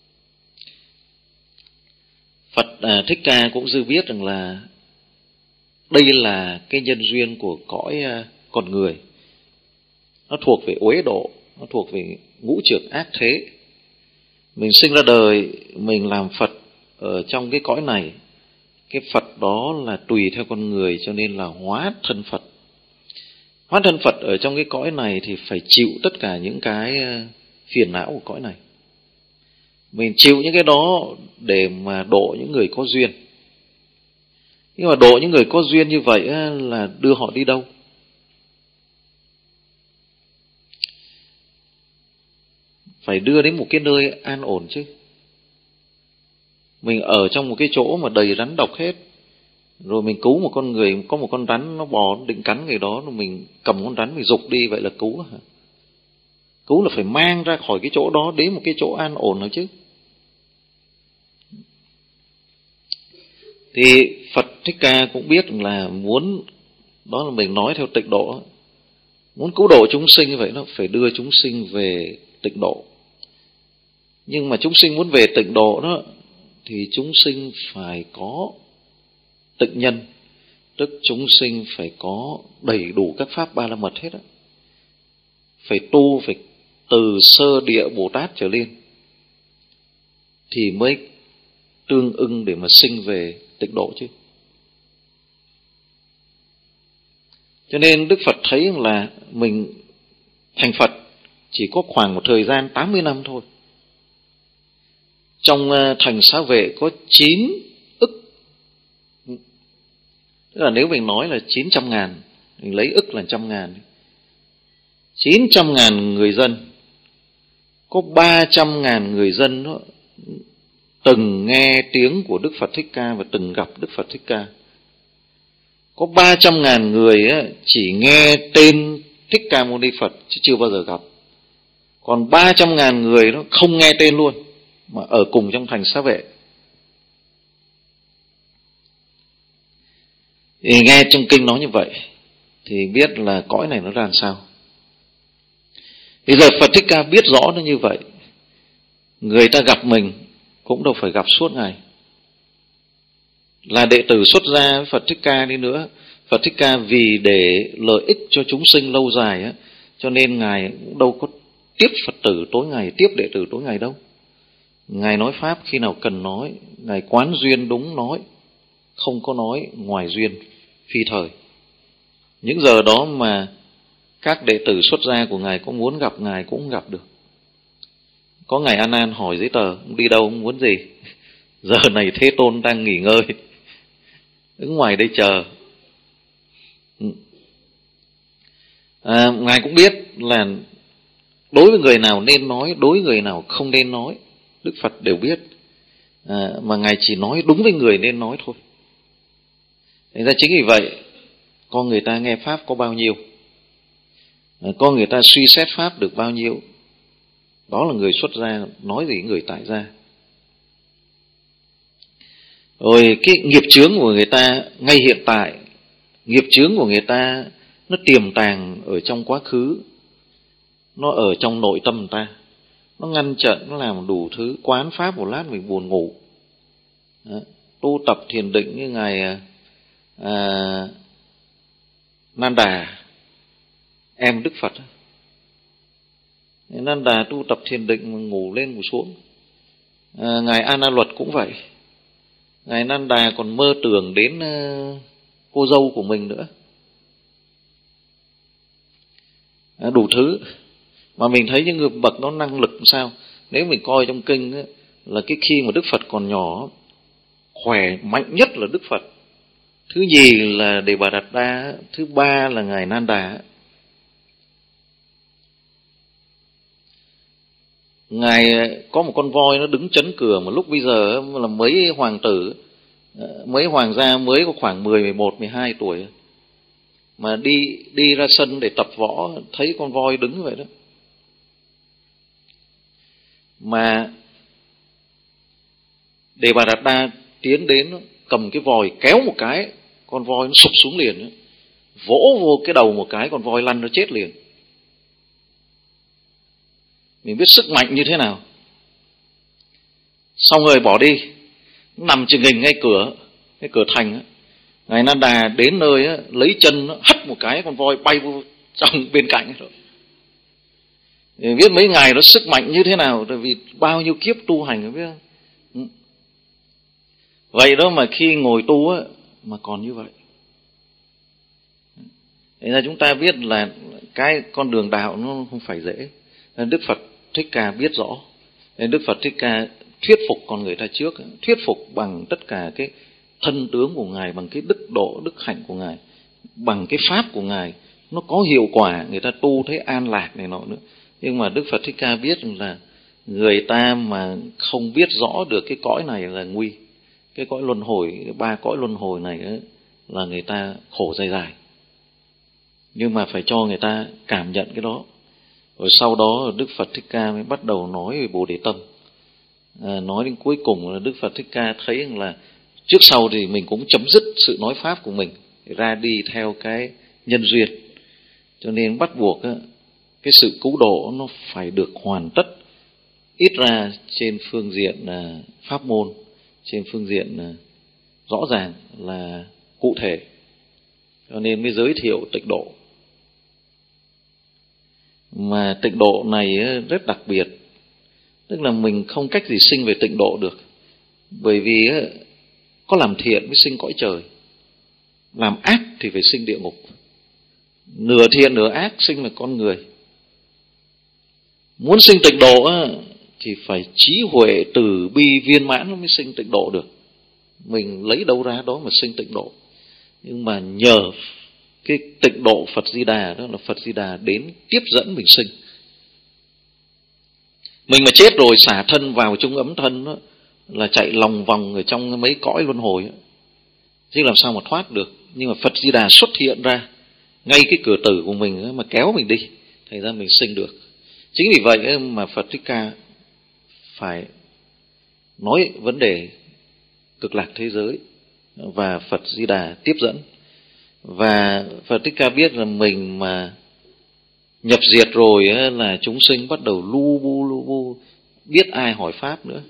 [SPEAKER 1] Phật à, Thích Ca cũng dư biết rằng là đây là cái nhân duyên của cõi à, con người. Nó thuộc về uế độ, nó thuộc về ngũ trược ác thế. Mình sinh ra đời, mình làm Phật ở trong cái cõi này. Cái Phật đó là tùy theo con người, cho nên là hóa thân Phật. Hóa thân Phật ở trong cái cõi này thì phải chịu tất cả những cái phiền não của cõi này. Mình chịu những cái đó để mà độ những người có duyên. Nhưng mà độ những người có duyên như vậy là đưa họ đi đâu? Phải đưa đến một cái nơi an ổn chứ. Mình ở trong một cái chỗ mà đầy rắn độc hết, rồi mình cứu một con người, có một con rắn nó bò nó định cắn người đó, rồi mình cầm con rắn mình giục đi, vậy là cứu hả? Cứu là phải mang ra khỏi cái chỗ đó đến một cái chỗ an ổn nữa chứ. Thì Phật Thích Ca cũng biết là muốn, đó là mình nói theo tịnh độ, muốn cứu độ chúng sinh như vậy nó phải đưa chúng sinh về tịnh độ. Nhưng mà chúng sinh muốn về tịnh độ đó thì chúng sinh phải có tịnh nhân, tức chúng sinh phải có đầy đủ các pháp ba la mật hết á. Phải tu, phải từ sơ địa Bồ Tát trở lên thì mới tương ưng để mà sinh về tịnh độ chứ. Cho nên Đức Phật thấy là mình thành Phật chỉ có khoảng một thời gian tám mươi năm thôi. Trong thành Xá Vệ có chín ức, tức là nếu mình nói là chín trăm ngàn, mình lấy ức là trăm ngàn, chín trăm ngàn người dân, có ba trăm ngàn người dân đó từng nghe tiếng của Đức Phật Thích Ca và từng gặp Đức Phật Thích Ca. Có ba trăm ngàn người chỉ nghe tên Thích Ca Mâu Ni Phật chứ chưa bao giờ gặp. Còn ba trăm ngàn người đó không nghe tên luôn, mà ở cùng trong thành Xá Vệ. Thì nghe trong kinh nói như vậy thì biết là cõi này nó ra làm sao. Bây giờ Phật Thích Ca biết rõ nó như vậy, người ta gặp mình cũng đâu phải gặp suốt ngày. Là đệ tử xuất gia với Phật Thích Ca đi nữa, Phật Thích Ca vì để lợi ích cho chúng sinh lâu dài á, cho nên Ngài cũng đâu có tiếp Phật tử tối ngày, tiếp đệ tử tối ngày đâu. Ngài nói Pháp khi nào cần nói, Ngài quán duyên đúng nói, không có nói ngoài duyên, phi thời. Những giờ đó mà các đệ tử xuất gia của Ngài có muốn gặp Ngài cũng gặp được. Có Ngài A Nan hỏi giấy tờ, đi đâu, muốn gì? Giờ này Thế Tôn đang nghỉ ngơi, đứng ngoài đây chờ. À, Ngài cũng biết là đối với người nào nên nói, đối với người nào không nên nói, Đức Phật đều biết. À, mà Ngài chỉ nói đúng với người nên nói thôi. Thành ra chính vì vậy, con người ta nghe Pháp có bao nhiêu, à, con người ta suy xét Pháp được bao nhiêu, đó là người xuất gia nói gì người tại gia. Rồi cái nghiệp chướng của người ta ngay hiện tại, nghiệp chướng của người ta nó tiềm tàng ở trong quá khứ, nó ở trong nội tâm người ta, nó ngăn chặn, nó làm đủ thứ. Quán Pháp một lát mình buồn ngủ. Đó. Tu tập thiền định như Ngài à, Nan Đà, em Đức Phật. Nan Đà tu tập thiền định mà ngủ lên ngủ xuống. à, Ngài A Na Luật cũng vậy. Ngài Nan Đà còn mơ tưởng đến uh, cô dâu của mình nữa. À, đủ thứ. Mà mình thấy những người bậc đó năng lực sao. Nếu mình coi trong kinh ấy, là cái khi mà Đức Phật còn nhỏ, khỏe mạnh nhất là Đức Phật, thứ nhì là Đề Bà Đạt Đa, thứ ba là Ngài Nan Đà. Ngài có một con voi nó đứng chấn cửa, mà lúc bây giờ là mấy hoàng tử, mấy hoàng gia mới có khoảng mười, mười một, mười hai tuổi, mà đi đi ra sân để tập võ thấy con voi đứng vậy đó. Mà Đề Bà Đạt Đa tiến đến cầm cái vòi kéo một cái, con voi nó sụp xuống liền, vỗ vô cái đầu một cái, con voi lăn nó chết liền. Mình biết sức mạnh như thế nào. Xong rồi bỏ đi, nằm chừng hình ngay cửa, cái cửa thành. Ngài Nan Đà đến nơi á, lấy chân hất một cái, con voi bay vô trong bên cạnh rồi. Mình biết mấy ngày nó sức mạnh như thế nào, tại vì bao nhiêu kiếp tu hành, biết không? Vậy đó mà khi ngồi tu á, mà còn như vậy. Thế ra chúng ta biết là cái con đường đạo nó không phải dễ. Đức Phật Thích Ca biết rõ. Đức Phật Thích Ca thuyết phục con người ta trước, thuyết phục bằng tất cả cái thân tướng của Ngài, bằng cái đức độ, đức hạnh của Ngài, bằng cái pháp của Ngài, nó có hiệu quả, người ta tu thấy an lạc này nọ nữa. Nhưng mà Đức Phật Thích Ca biết là người ta mà không biết rõ được cái cõi này là nguy. Cái cõi luân hồi, cái ba cõi luân hồi này ấy, là người ta khổ dài dài. Nhưng mà phải cho người ta cảm nhận cái đó. Rồi sau đó Đức Phật Thích Ca mới bắt đầu nói về Bồ Đề Tâm. À, nói đến cuối cùng là Đức Phật Thích Ca thấy rằng là trước sau thì mình cũng chấm dứt sự nói pháp của mình, ra đi theo cái nhân duyên. Cho nên bắt buộc á, cái sự cứu độ nó phải được hoàn tất, ít ra trên phương diện à, pháp môn, trên phương diện à, rõ ràng là cụ thể. Cho nên mới giới thiệu tịnh độ. Mà tịnh độ này rất đặc biệt, tức là mình không cách gì sinh về tịnh độ được. Bởi vì có làm thiện mới sinh cõi trời, làm ác thì phải sinh địa ngục. Nửa thiện nửa ác sinh là con người. Muốn sinh tịnh độ thì phải trí huệ từ bi viên mãn mới sinh tịnh độ được. Mình lấy đâu ra đó mà sinh tịnh độ. Nhưng mà nhờ cái tịnh độ Phật Di Đà, đó là Phật Di Đà đến tiếp dẫn mình sinh. Mình mà chết rồi xả thân vào chung ấm thân đó, là chạy lòng vòng ở trong mấy cõi luân hồi đó. Chứ làm sao mà thoát được. Nhưng mà Phật Di Đà xuất hiện ra ngay cái cửa tử của mình đó, mà kéo mình đi, thành ra mình sinh được. Chính vì vậy mà Phật Thích Ca phải nói vấn đề cực lạc thế giới và Phật Di Đà tiếp dẫn. Và Phật Thích Ca biết là mình mà nhập diệt rồi là chúng sinh bắt đầu lu bu lu bu, biết ai hỏi pháp nữa.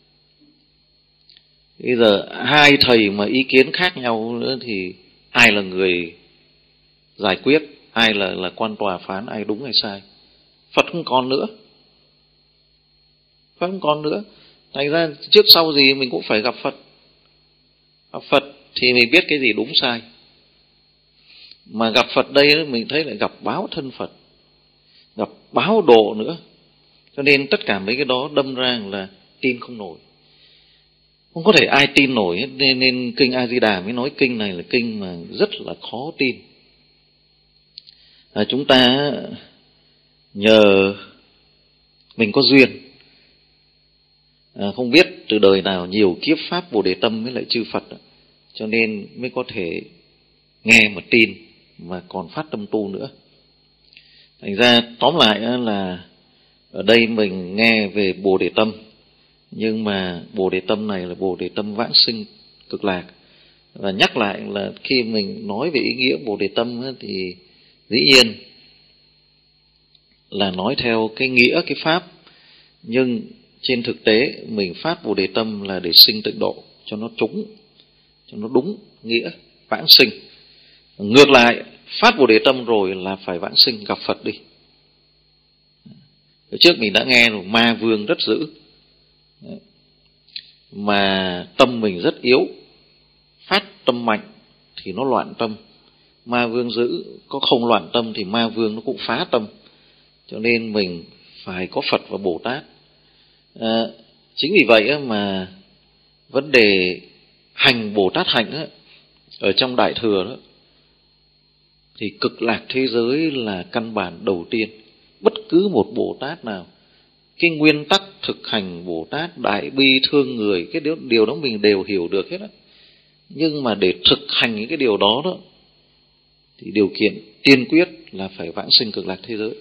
[SPEAKER 1] Bây giờ hai thầy mà ý kiến khác nhau nữa thì ai là người giải quyết, ai là là quan tòa phán ai đúng hay sai? Phật không còn nữa. Phật không còn nữa. Thành ra trước sau gì mình cũng phải gặp Phật. Gặp Phật thì mình biết cái gì đúng sai. Mà gặp Phật đây mình thấy lại gặp báo thân Phật, gặp báo độ nữa. Cho nên tất cả mấy cái đó đâm ra là tin không nổi. Không có thể ai tin nổi. Nên, nên kinh A Di Đà mới nói kinh này là kinh mà rất là khó tin. À, chúng ta nhờ mình có duyên, à, không biết từ đời nào nhiều kiếp pháp Bồ Đề Tâm với lại chư Phật, cho nên mới có thể nghe mà tin mà còn phát tâm tu nữa. Thành ra tóm lại là ở đây mình nghe về Bồ Đề Tâm, nhưng mà Bồ Đề Tâm này là Bồ Đề Tâm vãng sinh cực lạc. Và nhắc lại là khi mình nói về ý nghĩa Bồ Đề Tâm thì dĩ nhiên là nói theo cái nghĩa, cái pháp. Nhưng trên thực tế mình phát Bồ Đề Tâm là để sinh tịnh độ cho nó trúng, cho nó đúng nghĩa vãng sinh. Ngược lại, phát Bồ Đề Tâm rồi là phải vãng sinh gặp Phật đi. Trước mình đã nghe rồi, ma vương rất dữ, mà tâm mình rất yếu. Phát tâm mạnh thì nó loạn tâm. Ma vương dữ, có không loạn tâm thì ma vương nó cũng phá tâm. Cho nên mình phải có Phật và Bồ Tát. À, chính vì vậy mà vấn đề hành Bồ Tát hạnh đó, ở trong Đại Thừa đó, thì cực lạc thế giới là căn bản đầu tiên. Bất cứ một Bồ Tát nào, cái nguyên tắc thực hành Bồ Tát đại bi thương người, cái điều, điều đó mình đều hiểu được hết đó. Nhưng mà để thực hành những cái điều đó đó thì điều kiện tiên quyết là phải vãng sinh cực lạc thế giới.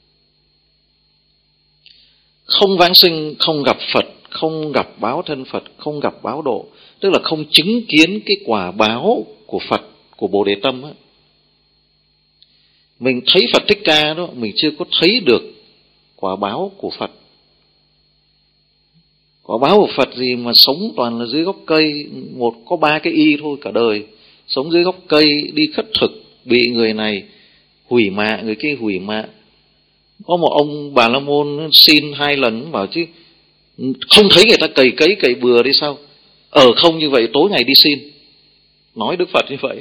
[SPEAKER 1] Không vãng sinh, không gặp Phật, không gặp báo thân Phật, không gặp báo độ, tức là không chứng kiến cái quả báo của Phật, của Bồ Đề Tâm á. Mình thấy Phật Thích Ca đó, mình chưa có thấy được quả báo của Phật. Quả báo của Phật gì mà sống toàn là dưới gốc cây, một có ba cái y thôi cả đời, sống dưới gốc cây, đi khất thực, bị người này hủy mạ, người kia hủy mạ. Có một ông Bà La Môn xin hai lần bảo chứ không thấy người ta cày cấy cày bừa đi sao, ở không như vậy tối ngày đi xin. Nói Đức Phật như vậy.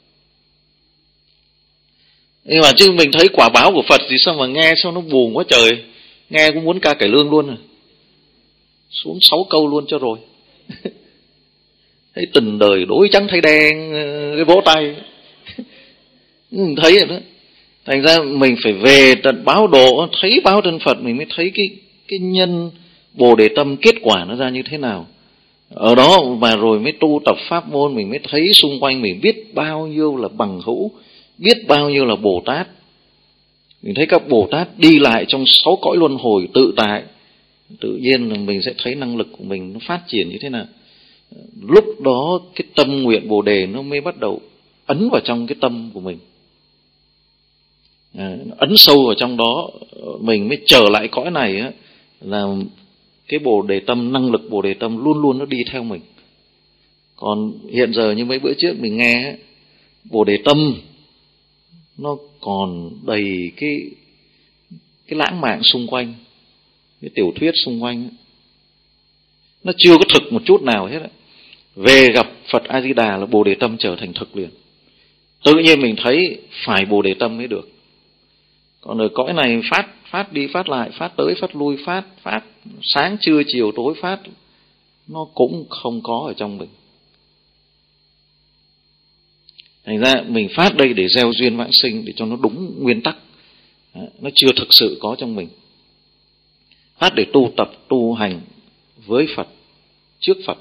[SPEAKER 1] Nhưng mà chứ mình thấy quả báo của Phật thì sao mà nghe sao nó buồn quá trời. Nghe cũng muốn ca cải lương luôn rồi. Xuống sáu câu luôn cho rồi. Thấy tình đời đối trắng thay đen, cái vỗ tay. Mình thấy rồi đó. Thành ra mình phải về tận báo độ, thấy báo thân Phật mình mới thấy cái cái nhân Bồ Đề tâm kết quả nó ra như thế nào. Ở đó mà rồi mới tu tập pháp môn, mình mới thấy xung quanh mình biết bao nhiêu là bằng hữu, biết bao nhiêu là Bồ Tát. Mình thấy các Bồ Tát đi lại trong sáu cõi luân hồi tự tại, tự nhiên là mình sẽ thấy năng lực của mình nó phát triển như thế nào. Lúc đó cái tâm nguyện Bồ Đề nó mới bắt đầu ấn vào trong cái tâm của mình, à, ấn sâu vào trong đó, mình mới trở lại cõi này á, là cái Bồ Đề tâm, năng lực Bồ Đề tâm luôn luôn nó đi theo mình. Còn hiện giờ như mấy bữa trước mình nghe, Bồ Đề tâm nó còn đầy cái cái lãng mạn xung quanh, cái tiểu thuyết xung quanh, nó chưa có thực một chút nào hết. Về gặp Phật A Di Đà là Bồ Đề tâm trở thành thực liền. Tự nhiên mình thấy phải Bồ Đề tâm mới được. Còn ở cõi này phát phát đi phát lại, phát tới phát lui, phát phát sáng trưa chiều tối phát, nó cũng không có ở trong mình. Thành ra mình phát đây để gieo duyên vãng sinh, để cho nó đúng nguyên tắc, nó chưa thực sự có trong mình. Phát để tu tập tu hành với Phật, trước Phật.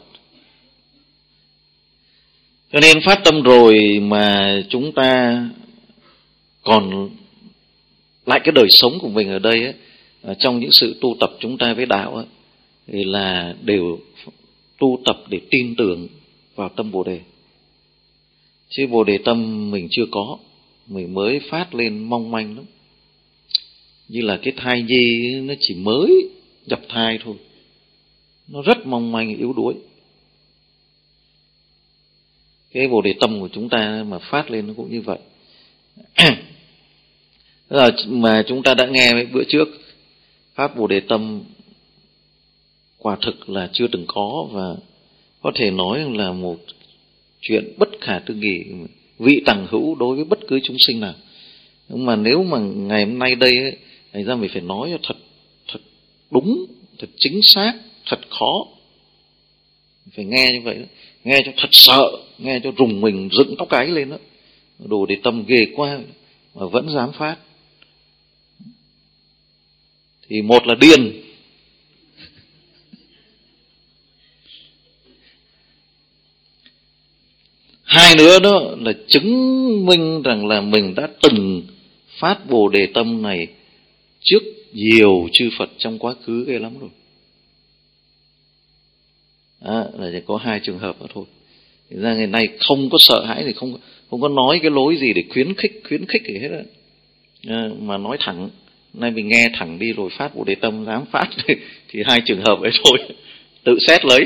[SPEAKER 1] Cho nên phát tâm rồi mà chúng ta còn lại cái đời sống của mình ở đây ấy, trong những sự tu tập chúng ta với đạo ấy, thì là đều tu tập để tin tưởng vào tâm Bồ Đề. Chứ Bồ Đề tâm mình chưa có, mình mới phát lên mong manh lắm. Như là cái thai nhi nó chỉ mới nhập thai thôi, nó rất mong manh, yếu đuối. Cái Bồ Đề tâm của chúng ta mà phát lên nó cũng như vậy. Là mà chúng ta đã nghe bữa trước, pháp Bồ Đề tâm quả thực là chưa từng có, và có thể nói là một chuyện bất khả tư nghị, vị tằng hữu đối với bất cứ chúng sinh nào. Nhưng mà nếu mà ngày hôm nay đây ấy, thành ra mình phải nói cho thật thật đúng, thật chính xác, thật khó. Phải nghe như vậy đó. Nghe cho thật sợ, nghe cho rùng mình dựng tóc gáy lên đó. Đồ Đề tâm ghê quá mà vẫn dám phát. Thì một là điên, hai nữa đó là chứng minh rằng là mình đã từng phát Bồ Đề tâm này trước nhiều chư Phật trong quá khứ ghê lắm rồi. À, là chỉ có hai trường hợp đó thôi. Thì ra ngày nay không có sợ hãi, thì không không có nói cái lối gì để khuyến khích khuyến khích gì hết á, à, mà nói thẳng. Nay mình nghe thẳng đi rồi phát Bồ Đề tâm dám phát thì, thì hai trường hợp ấy thôi, tự xét lấy.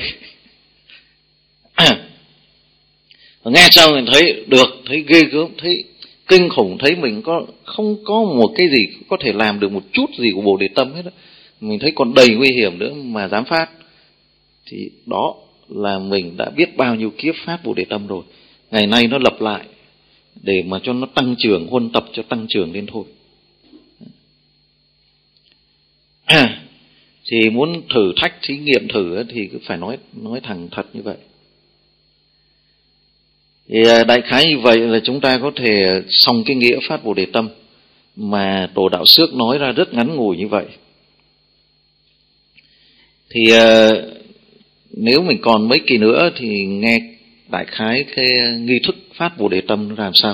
[SPEAKER 1] Nghe xong mình thấy được, thấy ghê gớm, thấy kinh khủng, thấy mình có không có một cái gì có thể làm được một chút gì của Bồ Đề tâm hết đó. Mình thấy còn đầy nguy hiểm nữa mà dám phát, thì đó là mình đã biết bao nhiêu kiếp phát Bồ Đề tâm rồi. Ngày nay nó lập lại để mà cho nó tăng trưởng, huân tập cho tăng trưởng lên thôi. À, thì muốn thử thách, thí nghiệm thử thì cứ phải nói nói thẳng thật như vậy. Thì đại khái như vậy là chúng ta có thể xong cái nghĩa phát Bồ Đề tâm mà Tổ Đạo Xước nói ra rất ngắn ngủi như vậy. Thì nếu mình còn mấy kỳ nữa thì nghe đại khái cái nghi thức phát Bồ Đề tâm làm sao.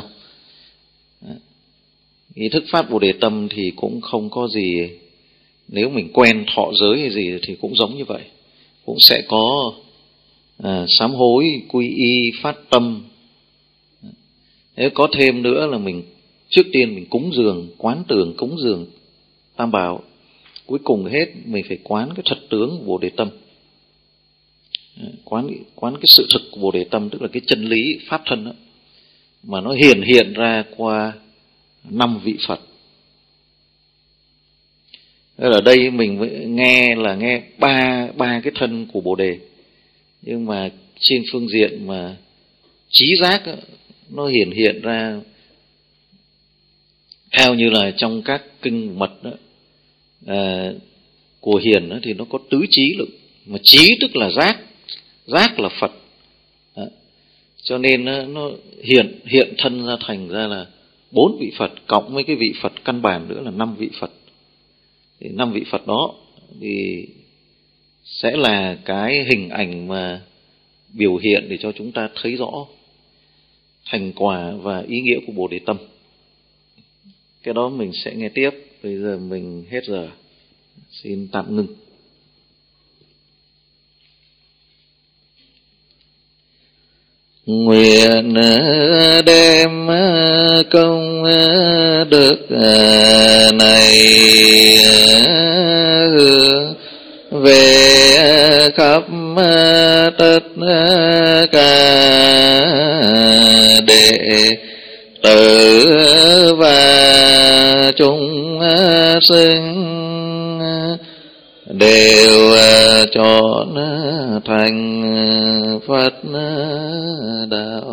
[SPEAKER 1] Nghi thức phát Bồ Đề tâm thì cũng không có gì, nếu mình quen thọ giới hay gì thì cũng giống như vậy. Cũng sẽ có à, sám hối, quy y, phát tâm. Nếu có thêm nữa là mình trước tiên mình cúng dường, quán tưởng cúng dường Tam Bảo. Cuối cùng hết mình phải quán cái thật tướng của Bồ Đề tâm. Quán, quán cái sự thực của Bồ Đề tâm, tức là cái chân lý pháp thân đó, mà nó hiển hiện ra qua năm vị Phật. Ở đây mình nghe là nghe ba ba cái thân của Bồ Đề, nhưng mà trên phương diện mà trí giác đó, nó hiển hiện ra theo như là trong các kinh mật đó, à, của Hiền đó, thì nó có tứ trí lực, mà trí tức là giác, giác là Phật đó. Cho nên nó, nó hiện hiện thân ra thành ra là bốn vị Phật cộng với cái vị Phật căn bản nữa là năm vị Phật. Thì năm vị Phật đó thì sẽ là cái hình ảnh mà biểu hiện để cho chúng ta thấy rõ thành quả và ý nghĩa của Bồ Đề Tâm. Cái đó mình sẽ nghe tiếp. Bây giờ mình hết giờ, xin tạm ngưng. Nguyện đem công đức này hướng về khắp tất cả đệ tử và chúng sinh đều chọn thành Phật đạo.